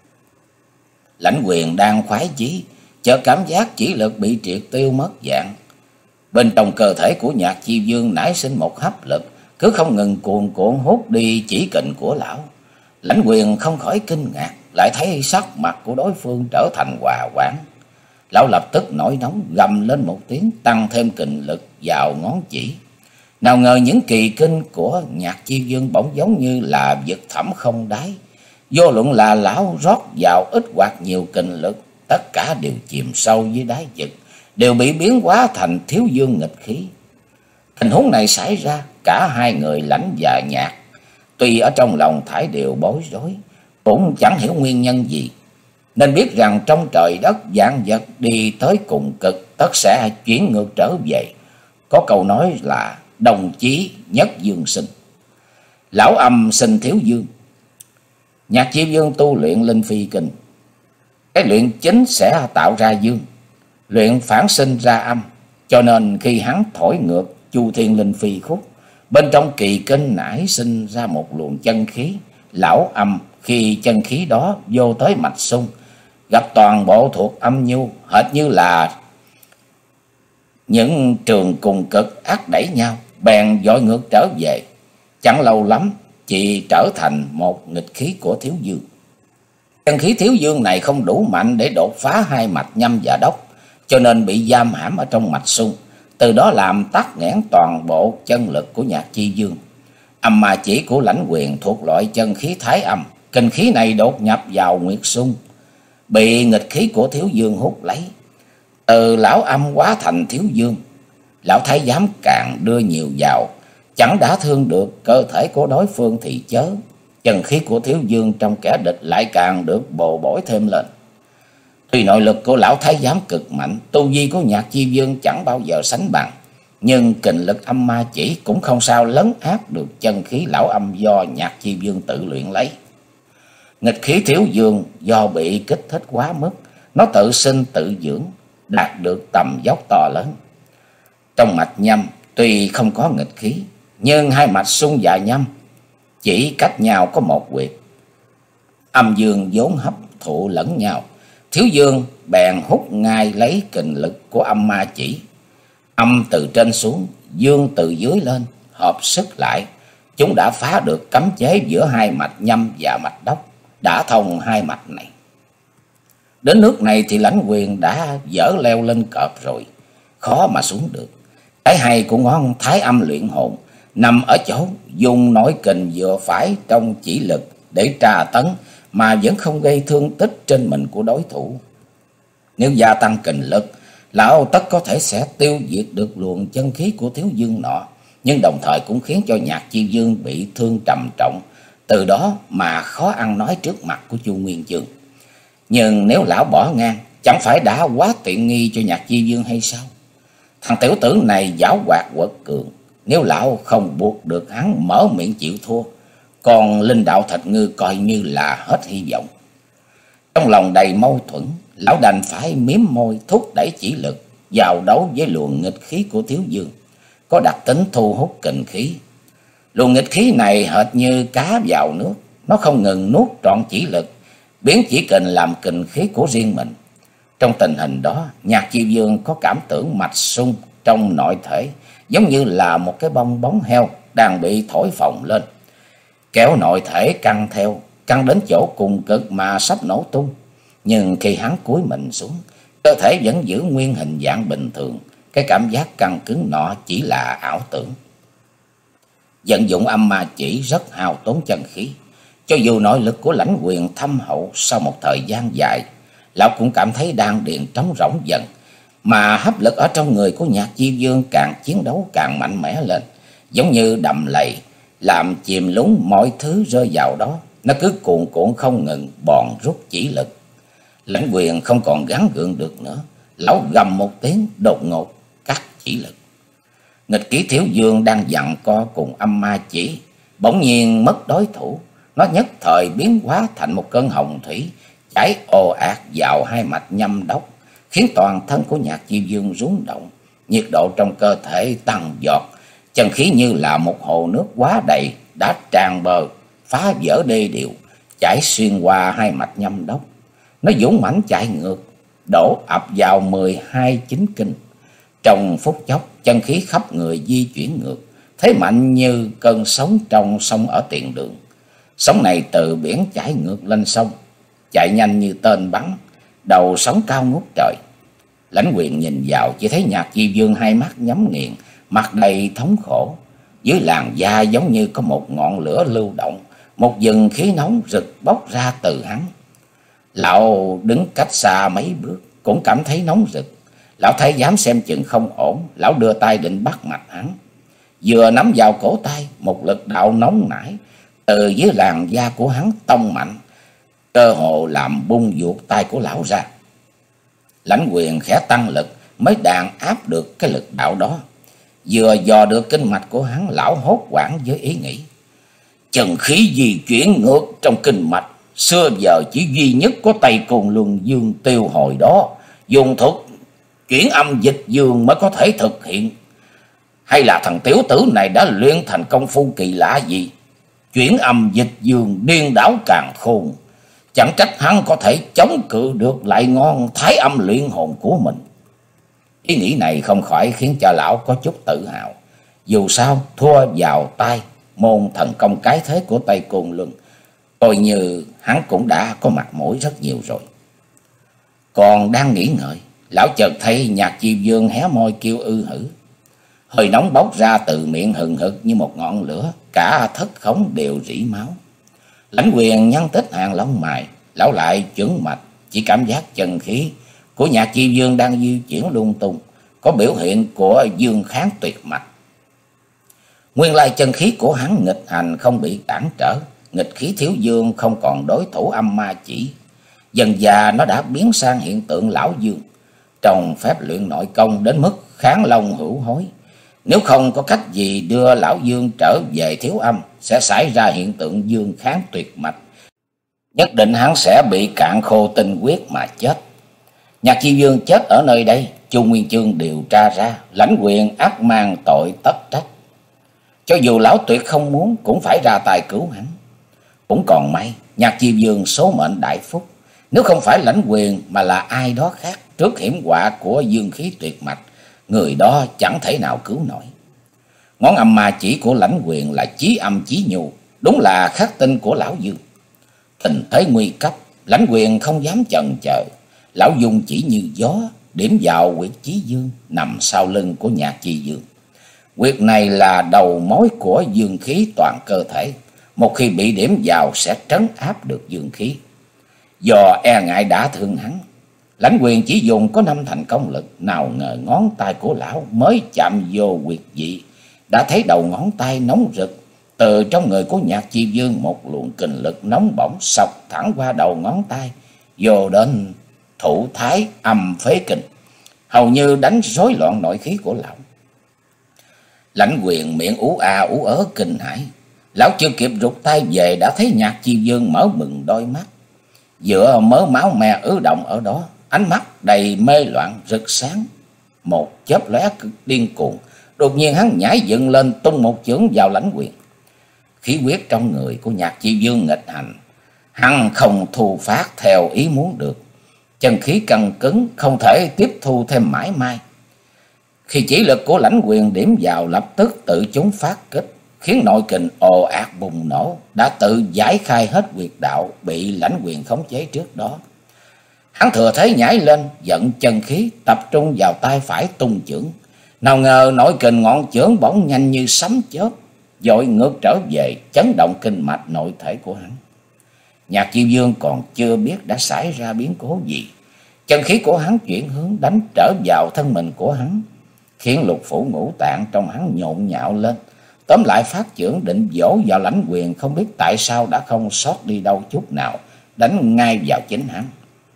Lãnh Quyền đang khoái chí, chợt cảm giác chỉ lực bị triệt tiêu mất dạng. Bên trong cơ thể của Nhạc Chi Dương nảy sinh một hấp lực, cứ không ngừng cuồn cuộn hút đi chỉ kình của lão. Lãnh Quyền không khỏi kinh ngạc, lại thấy sắc mặt của đối phương trở thành hòa hoãn. Lão lập tức nổi nóng, gầm lên một tiếng, tăng thêm kình lực vào ngón chỉ. Nào ngờ những kỳ kinh của Nhạc Chi Dương bỗng giống như là vực thẳm không đáy, Vô luận là lão rót vào ít hoặc nhiều kình lực, tất cả đều chìm sâu dưới đáy vực, đều bị biến hóa thành Thiếu Dương nghịch khí. Tình huống này xảy ra, cả hai người Lãnh và Nhạc tuy ở trong lòng thải đều bối rối, cũng chẳng hiểu nguyên nhân gì, nên biết rằng trong trời đất vạn vật đi tới cùng cực tất sẽ chuyển ngược trở về. Có câu nói là đồng chí nhất dương sinh. Lão Âm sinh Thiếu Dương. Nhạc Chi Vương tu luyện Linh Phi Kinh. Cái luyện chính sẽ tạo ra dương, luyện phản sinh ra âm, cho nên khi hắn thổi ngược Chu Thiên Linh Phi khúc, bên trong kỳ kinh nảy sinh ra một luồng chân khí. Lão Âm khi chân khí đó vô tới mạch sung, gặp toàn bộ thuộc âm nhu, hệt như là những trường cùng cực ác đẩy nhau, bèn dội ngược trở về. Chẳng lâu lắm chỉ trở thành một nghịch khí của Thiếu Dương. Chân khí Thiếu Dương này không đủ mạnh để đột phá hai mạch Nhâm và Đốc, cho nên bị giam hãm ở trong mạch sung, từ đó làm tắc nghẽn toàn bộ chân lực của Nhạc Chi Vương. Âm ma chỉ của Lãnh Quyền thuộc loại chân khí Thái Âm, kinh khí này đột nhập vào Nguyệt Sung, bị nghịch khí của Thiếu Dương hút lấy. Từ Lão Âm hóa thành Thiếu Dương, Lão Thái Giám càng đưa nhiều vào, chẳng đã thương được cơ thể của đối phương thì chớ, chân khí của Thiếu Dương trong kẻ địch lại càng được bồi bổ thêm lên. Tuy nội lực của Lão Thái Giám cực mạnh, tu vi của Nhạc Chi Vương chẳng bao giờ sánh bằng, nhưng kình lực âm ma chỉ cũng không sao lấn áp được chân khí Lão Âm do Nhạc Chi Vương tự luyện lấy. Nghịch khí Thiếu Dương do bị kích thích quá mức, nó tự sinh tự dưỡng, đạt được tầm dốc to lớn. Trong mạch Nhâm tuy không có nghịch khí, nhưng hai mạch Xung và Nhâm chỉ cách nhau có một huyệt. Âm dương vốn hấp thụ lẫn nhau, Thiếu Dương bèn hút ngay lấy kình lực của âm ma chỉ. Âm từ trên xuống, dương từ dưới lên, hợp sức lại, chúng đã phá được cấm chế giữa hai mạch Nhâm và mạch Đốc, đã thông hai mạch này. Đến nước này thì Lãnh Quyền đã dở leo lên cọp rồi, khó mà xuống được. Cái hay của ngón Thái Âm luyện hồn nằm ở chỗ dùng nội kình vừa phải trong chỉ lực để tra tấn mà vẫn không gây thương tích trên mình của đối thủ. Nếu gia tăng kình lực, lão tất có thể sẽ tiêu diệt được luồng chân khí của Thiếu Dương nọ, nhưng đồng thời cũng khiến cho Nhạc Chi Vương bị thương trầm trọng, từ đó mà khó ăn nói trước mặt của Chu Nguyên Chương. Nhưng nếu lão bỏ ngang, chẳng phải đã quá tiện nghi cho Nhạc Chi Vương hay sao? Thằng tiểu tử này giảo hoạt quật cường, nếu lão không buộc được hắn mở miệng chịu thua, còn Linh Đạo Thạch Ngư coi như là hết hy vọng. Trong lòng đầy mâu thuẫn, lão đành phải miếm môi thúc đẩy chỉ lực vào đấu với luồng nghịch khí của Thiếu Dương, có đặc tính thu hút kình khí. Luồng nghịch khí này hệt như cá vào nước, nó không ngừng nuốt trọn chỉ lực, biến chỉ kình làm kình khí của riêng mình. Trong tình hình đó, Nhạc Chi Vương có cảm tưởng mạch Xung trong nội thể giống như là một cái bong bóng heo đang bị thổi phồng lên, kéo nội thể căng theo, căng đến chỗ cùng cực mà sắp nổ tung. Nhưng khi hắn cúi mình xuống, cơ thể vẫn giữ nguyên hình dạng bình thường, cái cảm giác căng cứng nọ chỉ là ảo tưởng. Vận dụng âm ma chỉ rất hao tốn chân khí, cho dù nội lực của Lãnh Quyền thâm hậu, sau một thời gian dài, lão cũng cảm thấy đan điền trống rỗng dần, mà hấp lực ở trong người của Nhạc Chi Vương càng chiến đấu càng mạnh mẽ lên, giống như đầm lầy làm chìm lún mọi thứ rơi vào đó. Nó cứ cuồn cuộn không ngừng bòn rút chỉ lực. Lãnh Quyền không còn gắng gượng được nữa, lão gầm một tiếng đột ngột cắt chỉ lực. Nghịch ký Thiếu Dương đang giằng co cùng âm ma chỉ, bỗng nhiên mất đối thủ, nó nhất thời biến hóa thành một cơn hồng thủy chảy ồ ạt vào hai mạch Nhâm Đốc, khiến toàn thân của Nhạc Chi Vương rung động, nhiệt độ trong cơ thể tăng vọt, chân khí như là một hồ nước quá đầy đã tràn bờ, phá vỡ đê điều, chảy xuyên qua hai mạch Nhâm Đốc. Nó dũng mãnh chạy ngược, đổ ập vào mười hai chính kinh. Trong phút chốc, chân khí khắp người di chuyển ngược, thế mạnh như cơn sóng trong sông ở tiền đường. Sóng này từ biển chảy ngược lên sông, chạy nhanh như tên bắn, đầu sóng cao ngút trời. Lãnh Quyền nhìn vào chỉ thấy Nhạc Chi Vương hai mắt nhắm nghiền, mặt đầy thống khổ, dưới làn da giống như có một ngọn lửa lưu động, một dừng khí nóng rực bốc ra từ hắn. Lão đứng cách xa mấy bước cũng cảm thấy nóng rực. Lão thấy dám xem chừng không ổn, lão đưa tay định bắt mặt hắn. Vừa nắm vào cổ tay, một lực đạo nóng nảy từ dưới làn da của hắn tông mạnh, cơ hồ làm bung ruột tay của lão ra. Lãnh Quyền khẽ tăng lực mới đàn áp được cái lực đạo đó. Vừa dò được kinh mạch của hắn, lão hốt hoảng với ý nghĩ: chân khí di chuyển ngược trong kinh mạch, xưa giờ chỉ duy nhất có Tây Côn Luân Dương Tiêu hồi đó dùng thuật chuyển âm dịch dương mới có thể thực hiện. Hay là thằng tiểu tử này đã luyện thành công phu kỳ lạ gì? Chuyển âm dịch dương điên đảo càn khôn, chẳng trách hắn có thể chống cự được lại ngon thái âm luyện hồn của mình. Ý nghĩ này không khỏi khiến cho lão có chút tự hào. Dù sao thua vào tay môn thần công cái thế của Tây Côn Luân, coi như hắn cũng đã có mặt mũi rất nhiều rồi. Còn đang nghĩ ngợi, lão chợt thấy Nhạc Diêm Vương hé môi kêu ư hử. Hơi nóng bốc ra từ miệng hừng hực như một ngọn lửa, cả thất khống đều rỉ máu. Lãnh Quyền nhăn tích hàng lông mày, lão lại chuẩn mạch, chỉ cảm giác chân khí của Nhạc Diêm Vương đang di chuyển lung tung, có biểu hiện của dương kháng tuyệt mạch. Nguyên lai chân khí của hắn nghịch hành không bị cản trở, nghịch khí thiếu dương không còn đối thủ âm ma chỉ. Dần dà nó đã biến sang hiện tượng lão dương trong phép luyện nội công đến mức kháng long hữu hối. Nếu không có cách gì đưa lão dương trở về thiếu âm, sẽ xảy ra hiện tượng dương kháng tuyệt mạch. Nhất định hắn sẽ bị cạn khô tinh huyết mà chết. Nhạc Diêm Vương chết ở nơi đây, Chu Nguyên Chương điều tra ra, Lãnh Quyền ác mang tội tất trách. Cho dù lão tuyệt không muốn cũng phải ra tay cứu hắn. Cũng còn may Nhạc Diêm Vương số mệnh đại phúc, nếu không phải Lãnh Quyền mà là ai đó khác, trước hiểm họa của dương khí tuyệt mạch, người đó chẳng thể nào cứu nổi. Ngón âm ma chỉ của Lãnh Quyền là chí âm chí nhu, đúng là khắc tinh của lão dương. Tình thế nguy cấp, Lãnh Quyền không dám chần chờ, lão dùng chỉ như gió điểm vào huyệt chí dương nằm sau lưng của Nhạc Diêm Vương. Huyệt này là đầu mối của dương khí toàn cơ thể, một khi bị điểm vào sẽ trấn áp được dương khí. Do e ngại đã thương hắn, Lãnh Quyền chỉ dùng có năm thành công lực, nào ngờ ngón tay của lão mới chạm vô huyệt vị, đã thấy đầu ngón tay nóng rực. Từ trong người của Nhạc Diêm Vương một luồng kình lực nóng bỏng sộc thẳng qua đầu ngón tay, vô đến thủ thái âm phế kình, hầu như đánh rối loạn nội khí của lão. Lãnh Quyền miệng ú a ú ớ kinh hãi, lão chưa kịp rụt tay về đã thấy Nhạc Diêm Vương mở bừng đôi mắt, giữa mớ máu me ứ động ở đó, ánh mắt đầy mê loạn rực sáng, một chớp lóe cực điên cuồng. Đột nhiên hắn nhảy dựng lên tung một chưởng vào Lãnh Quyền. Khí huyết trong người của Nhạc Diêm Vương nghịch hành, hắn không thu phát theo ý muốn được, chân khí căng cứng không thể tiếp thu thêm mãi mai. Khi chỉ lực của Lãnh Quyền điểm vào, lập tức tự chúng phát kích, khiến nội kình ồ ạt bùng nổ, đã tự giải khai hết huyệt đạo bị Lãnh Quyền khống chế trước đó. Hắn thừa thế nhảy lên, vận chân khí tập trung vào tay phải tung chưởng. Nào ngờ nội kình ngọn chưởng bỗng nhanh như sấm chớp, dội ngược trở về, chấn động kinh mạch nội thể của hắn. Nhạc Diêm Vương còn chưa biết đã xảy ra biến cố gì, chân khí của hắn chuyển hướng đánh trở vào thân mình của hắn, khiến lục phủ ngũ tạng trong hắn nhộn nhạo lên. Tóm lại phát chưởng định vỗ vào Lãnh Quyền, không biết tại sao đã không sót đi đâu chút nào, đánh ngay vào chính hắn.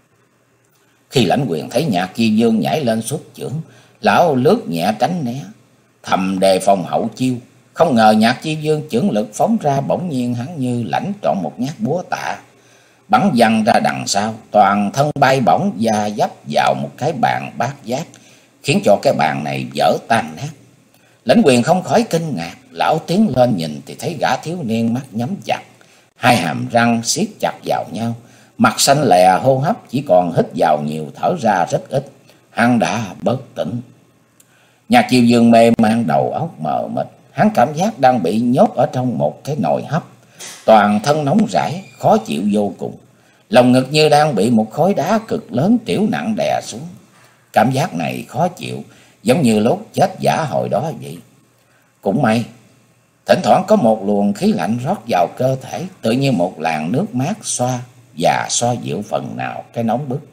Khi Lãnh Quyền thấy Nhạc Diêm Vương nhảy lên xuất chưởng, lão lướt nhẹ tránh né, thầm đề phòng hậu chiêu. Không ngờ Nhạc Diêm Vương chưởng lực phóng ra, bỗng nhiên hắn như lãnh trọn một nhát búa tạ, bắn văng ra đằng sau, toàn thân bay bổng và dấp vào một cái bàn bát giác, khiến cho cái bàn này vỡ tan nát. Lãnh Quyền không khỏi kinh ngạc, lão tiến lên nhìn thì thấy gã thiếu niên mắt nhắm chặt, hai hàm răng siết chặt vào nhau, mặt xanh lè, hô hấp chỉ còn hít vào nhiều thở ra rất ít, hắn đã bất tỉnh. Nhạc Diêm Vương mê man, đầu óc mờ mịt, hắn cảm giác đang bị nhốt ở trong một cái nồi hấp, toàn thân nóng rãi, khó chịu vô cùng. Lòng ngực như đang bị một khối đá cực lớn trĩu nặng đè xuống. Cảm giác này khó chịu, giống như lúc chết giả hồi đó vậy. Cũng may, Thỉnh thoảng có một luồng khí lạnh rót vào cơ thể, tự như một làn nước mát xoa và xoa dịu phần nào cái nóng bức.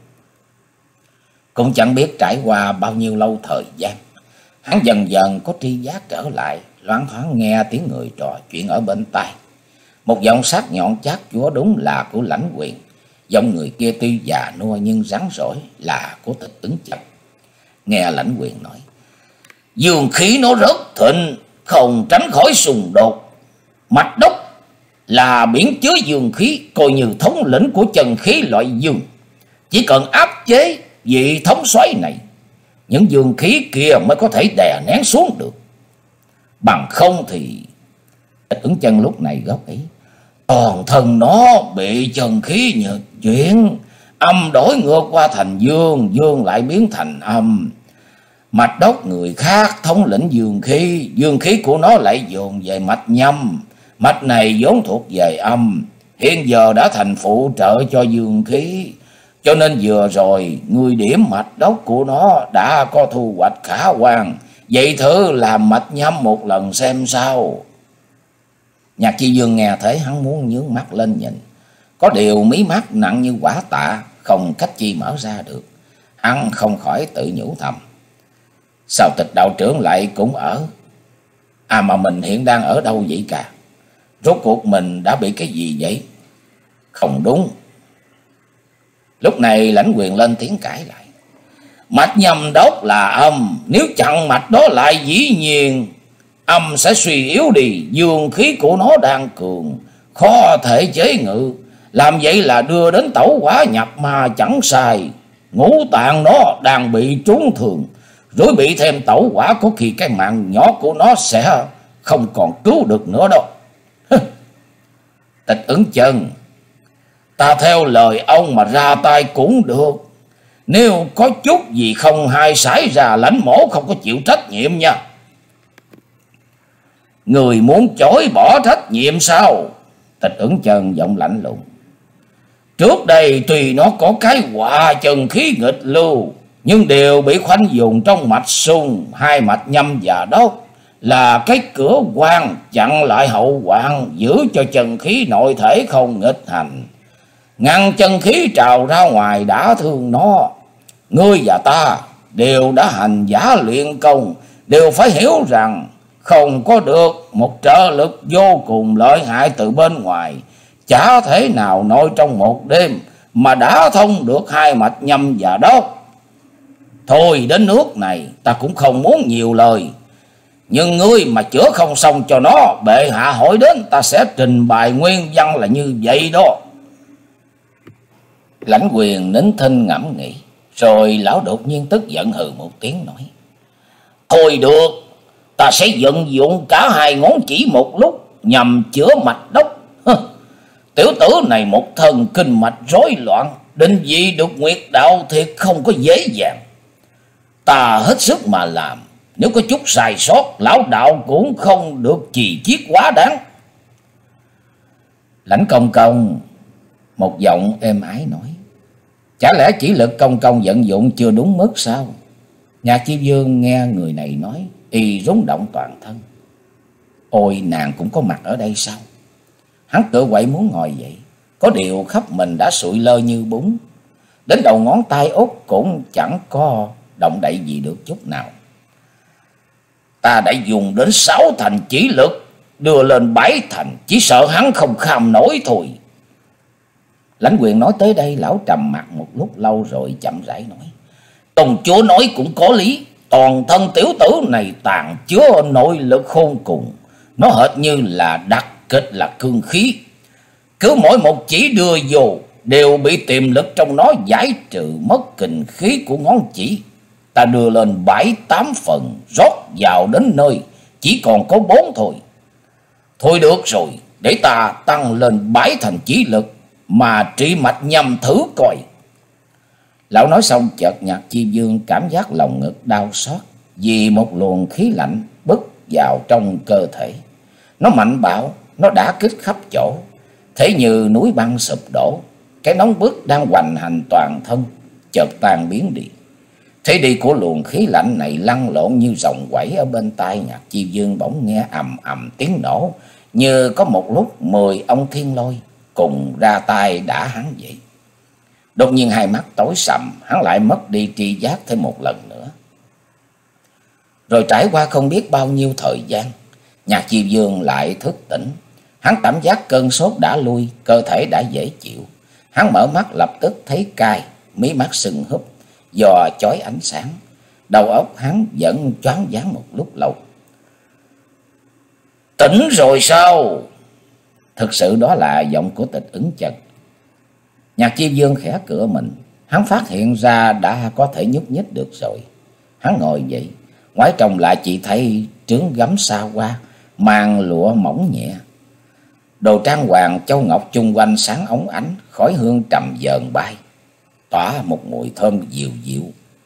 Cũng chẳng biết trải qua bao nhiêu lâu thời gian, hắn dần dần có tri giác trở lại, loáng thoáng nghe tiếng người trò chuyện ở bên tai. Một giọng sắc nhọn chát chúa đúng là của Lãnh Quyền. Giọng người kia tuy già nua nhưng rắn rỏi là của Tịch Ứng Chân. Nghe Lãnh Quyền nói: Dương khí nó rất thịnh, không tránh khỏi xung đột. Mạch Đốc là biển chứa dương khí, coi như thống lĩnh của chân khí loại dương. Chỉ cần áp chế vị thống xoáy này, những dương khí kia mới có thể đè nén xuống được. Bằng không thì... Tịch Ứng Chân lúc này góp ý: toàn thân nó bị chân khí nhược chuyển, âm đổi ngược qua thành dương, dương lại biến thành âm. Mạch Đốc người khác thống lĩnh dương khí, dương khí của nó lại dồn về mạch nhâm. Mạch này vốn thuộc về âm, hiện giờ đã thành phụ trợ cho dương khí. Cho nên vừa rồi người điểm mạch đốc của nó đã có thu hoạch khả quan. Vậy thử làm mạch nhâm một lần xem sao. Nhạc Chi Dương nghe thấy hắn muốn nhướng mắt lên nhìn. Có điều mí mắt nặng như quả tạ, không cách chi mở ra được. Hắn không khỏi tự nhủ thầm: sao Tịch đạo trưởng lại cũng ở? À mà mình hiện đang ở đâu vậy cả? Rốt cuộc mình đã bị cái gì vậy? Không đúng. Lúc này Lãnh Quyền lên tiếng cãi lại: mạch nhâm đốc là âm, nếu chặn mạch đó lại dĩ nhiên âm sẽ suy yếu đi. Dương khí của nó đang cường, khó thể chế ngự. Làm vậy là đưa đến tẩu hỏa nhập ma chẳng sai. Ngũ tạng nó đang bị trúng thường, rồi bị thêm tẩu hỏa, có khi cái mạng nhỏ của nó sẽ không còn cứu được nữa đâu. Tịch Ứng Chân, ta theo lời ông mà ra tay cũng được. Nếu có chút gì không hay xảy ra, Lãnh mỗ không có chịu trách nhiệm nha. Người muốn chối bỏ trách nhiệm sao? Tịch Ứng Chân giọng lạnh lùng: trước đây tuy nó có cái họa chân khí nghịch lưu, nhưng đều bị khoanh dùng trong mạch xung. Hai mạch nhâm và đốc là cái cửa quan chặn lại hậu hoạn, giữ cho chân khí nội thể không nghịch hành, ngăn chân khí trào ra ngoài đã thương nó. Ngươi và ta đều đã hành giả luyện công, đều phải hiểu rằng không có được một trợ lực vô cùng lợi hại từ bên ngoài, chả thể nào nội trong một đêm mà đã thông được hai mạch nhâm và đốc. Thôi đến nước này ta cũng không muốn nhiều lời, nhưng ngươi mà chữa không xong cho nó, bệ hạ hỏi đến ta sẽ trình bày nguyên văn là như vậy đó. Lãnh Quyền nín thinh ngẫm nghĩ, rồi lão đột nhiên tức giận hừ một tiếng nói: thôi được, ta sẽ vận dụng cả hai ngón chỉ một lúc nhằm chữa mạch đốc. Tiểu tử này một thần kinh mạch rối loạn, định vị được nguyệt đạo thiệt không có dễ dàng. Ta hết sức mà làm, nếu có chút sai sót, lão đạo cũng không được chì chiết quá đáng. Lãnh công công, một giọng êm ái nói: chả lẽ chỉ lực công công vận dụng chưa đúng mức sao? Nhạc Chi Dương nghe người này nói, y rúng động toàn thân. Ôi, nàng cũng có mặt ở đây sao? Hắn tự quậy muốn ngồi dậy, có điều khắp mình đã sụi lơ như bún, đến đầu ngón tay út cũng chẳng có động đậy gì được chút nào. Ta đã dùng đến sáu thành chỉ lực, đưa lên bảy thành, chỉ sợ hắn không kham nổi thôi. Lãnh Quyền nói tới đây, lão trầm mặt một lúc lâu rồi chậm rãi nói: công chúa nói cũng có lý, toàn thân tiểu tử này tàn chứa nội lực khôn cùng, nó hệt như là đặc kịch là cương khí, cứ mỗi một chỉ đưa vô đều bị tiềm lực trong nó giải trừ mất kình khí của ngón chỉ. Ta đưa lên bảy tám phần, rót vào đến nơi chỉ còn có bốn thôi. Thôi được rồi, để ta tăng lên bảy thành chỉ lực mà trị mạch nhâm thử coi. Lão nói xong, chợt Nhạc Chi Dương cảm giác lòng ngực đau xót, vì một luồng khí lạnh bức vào trong cơ thể. Nó mạnh bạo, nó đã kích khắp chỗ, thế như núi băng sụp đổ. Cái nóng bức đang hoành hành toàn thân chợt tan biến đi. Thế đi của luồng khí lạnh này lăn lộn như rồng quẩy ở bên tai Nhạc Chi Dương bỗng nghe ầm ầm tiếng nổ, như có một lúc mười ông thiên lôi cùng ra tay đả hắn vậy. Đột nhiên hai mắt tối sầm, hắn lại mất đi tri giác thêm một lần nữa. Rồi trải qua không biết bao nhiêu thời gian, Nhạc Chi Dương lại thức tỉnh. Hắn cảm giác cơn sốt đã lui, cơ thể đã dễ chịu. Hắn mở mắt lập tức thấy cay, mí mắt sưng húp do chói ánh sáng. Đầu óc hắn vẫn choáng váng một lúc lâu. Tỉnh rồi sao? Thực sự đó là giọng của Tịch Ứng Chân. Nhạc Chi Dương khẽ cửa mình, hắn phát hiện ra đã có thể nhúc nhích được rồi. Hắn ngồi dậy, ngoái trông lại chỉ thấy trướng gấm xa hoa, màn lụa mỏng nhẹ. Đồ trang hoàng châu ngọc chung quanh sáng óng ánh, khói hương trầm dờn bay, tỏa một mùi thơm dịu dịu.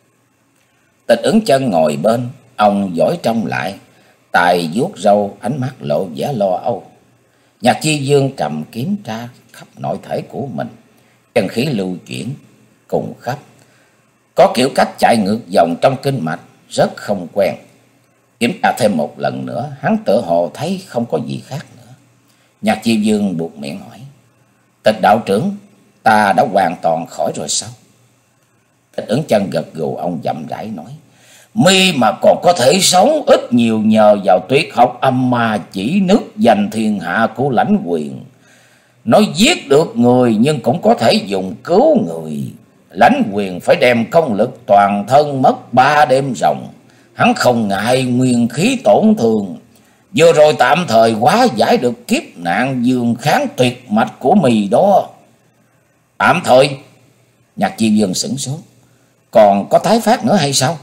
Tịch Ứng Chân ngồi bên, ông dõi trông lại, tài vuốt râu, ánh mắt lộ vẻ lo âu. Nhạc Chi Dương trầm kiểm tra khắp nội thể của mình, chân khí lưu chuyển cùng khắp, có kiểu cách chạy ngược dòng trong kinh mạch rất không quen. Kiểm tra thêm một lần nữa, hắn tự hồ thấy không có gì khác nữa. Nhạc Chi Dương buột miệng hỏi: Tịch đạo trưởng, ta đã hoàn toàn khỏi rồi sao? Tịch Ứng Chân gật gù, ông chậm rãi nói: Mi mà còn có thể sống ít nhiều nhờ vào tuyệt học âm ma chỉ nước giành thiên hạ của Lãnh Quyền. Nó giết được người nhưng cũng có thể dùng cứu người. Lãnh Quyền phải đem công lực toàn thân mất ba đêm ròng. Hắn không ngại nguyên khí tổn thương. Vừa rồi tạm thời hóa giải được kiếp nạn dương kháng tuyệt mạch của mì đó. Tạm thời? Nhạc Chi Dương sửng sốt. Còn có tái phát nữa hay sao?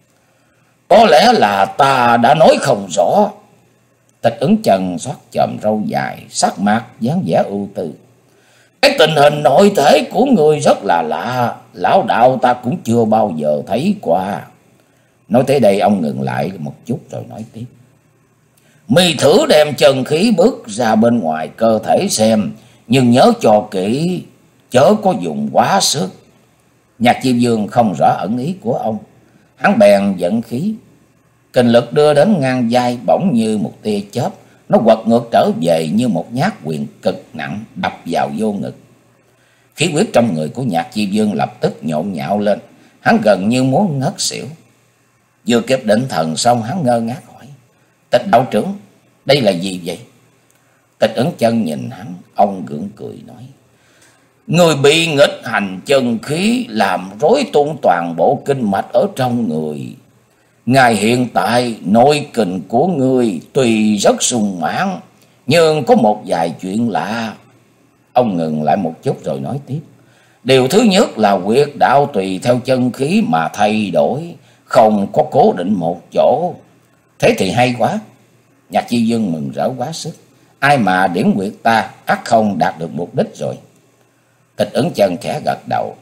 Có lẽ là ta đã nói không rõ. Tịch Ứng Chân xót chòm râu dài, sắc mặt dáng vẻ ưu tư. Cái tình hình nội thể của người rất là lạ, lão đạo ta cũng chưa bao giờ thấy qua. Nói tới đây ông ngừng lại một chút rồi nói tiếp: Mi thử đem chân khí bước ra bên ngoài cơ thể xem, nhưng nhớ cho kỹ, chớ có dùng quá sức. Nhạc Chi Dương không rõ ẩn ý của ông, hắn bèn dẫn khí, kình lực đưa đến ngang vai, bỗng như một tia chớp, nó quật ngược trở về như một nhát quyền cực nặng đập vào vô ngực. Khí huyết trong người của Nhạc Chi Dương lập tức nhộn nhạo lên, hắn gần như muốn ngất xỉu. Vừa kịp định thần xong, hắn ngơ ngác hỏi: Tịch đạo trưởng, đây là gì vậy? Tịch Ứng Chân nhìn hắn, ông gượng cười nói: Người bị nghịch hành chân khí làm rối tung toàn bộ kinh mạch ở trong người. Ngài hiện tại nội kình của ngươi tuy rất sung mãn, nhưng có một vài chuyện lạ. Ông ngừng lại một chút rồi nói tiếp: Điều thứ nhất là huyệt đạo tùy theo chân khí mà thay đổi, không có cố định một chỗ. Thế thì hay quá. Nhạc Chi Dương mừng rỡ quá sức. Ai mà điểm huyệt ta ắt không đạt được mục đích rồi. Tịch Ứng Chân khẽ gật đầu,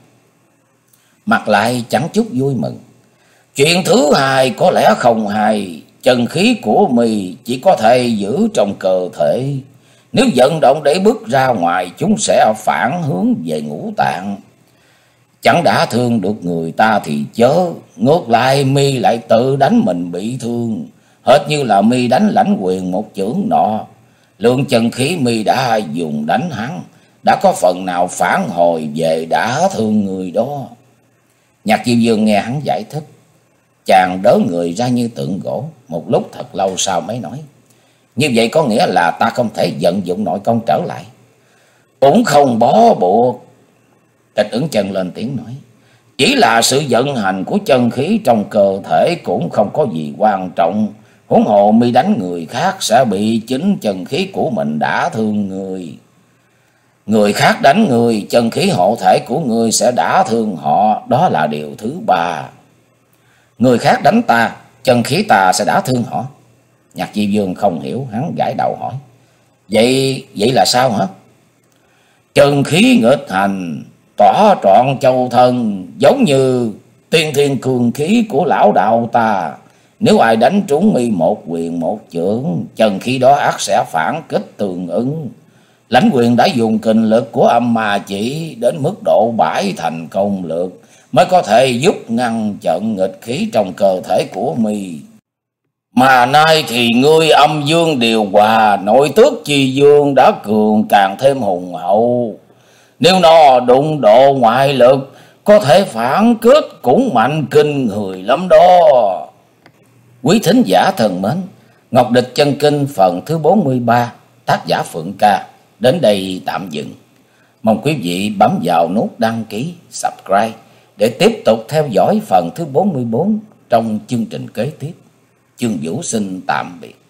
mặt lại chẳng chút vui mừng. Chuyện thứ hai có lẽ không hay. Chân khí của mi chỉ có thể giữ trong cơ thể. Nếu vận động để bước ra ngoài, chúng sẽ phản hướng về ngũ tạng. Chẳng đã thương được người ta thì chớ, ngược lại mi lại tự đánh mình bị thương, hệt như là mi đánh Lãnh Quyền một chưởng nọ. Lượng chân khí mi đã dùng đánh hắn đã có phần nào phản hồi về đã thương người đó. Nhạc Chi Dương nghe hắn giải thích, chàng đớ người ra như tượng gỗ, một lúc thật lâu sau mới nói: Như vậy có nghĩa là ta không thể vận dụng nội công trở lại? Cũng không bó buộc. Tịch Ứng Chân lên tiếng nói: Chỉ là sự vận hành của chân khí trong cơ thể cũng không có gì quan trọng. Huống hồ mi đánh người khác sẽ bị chính chân khí của mình đả thương người. Người khác đánh người, chân khí hộ thể của người sẽ đả thương họ, đó là điều thứ ba. Người khác đánh ta, chân khí ta sẽ đả thương họ. Nhạc Chi Dương không hiểu, hắn gãi đầu hỏi: Vậy vậy là sao hả? Chân khí nghịch hành tỏa trọn châu thân, giống như tiên thiên cường khí của lão đạo ta. Nếu ai đánh trúng mi một quyền một chưởng, chân khí đó ắt sẽ phản kích tương ứng. Lãnh Quyền đã dùng kình lực của âm ma chỉ đến mức độ bãi thành công lực, mới có thể giúp ngăn chặn nghịch khí trong cơ thể của mi. Mà nay thì ngươi âm dương điều hòa, nội tước chi dương đã cường càng thêm hùng hậu. Nếu nó đụng độ ngoại lực, có thể phản kích cũng mạnh kinh người lắm đó. Quý thính giả thân mến, Ngọc Địch Chân Kinh phần thứ bốn mươi ba, tác giả Phượng Ca đến đây tạm dừng. Mong quý vị bấm vào nút đăng ký, subscribe để tiếp tục theo dõi phần thứ bốn mươi bốn trong chương trình kế tiếp. Chương Vũ xin tạm biệt.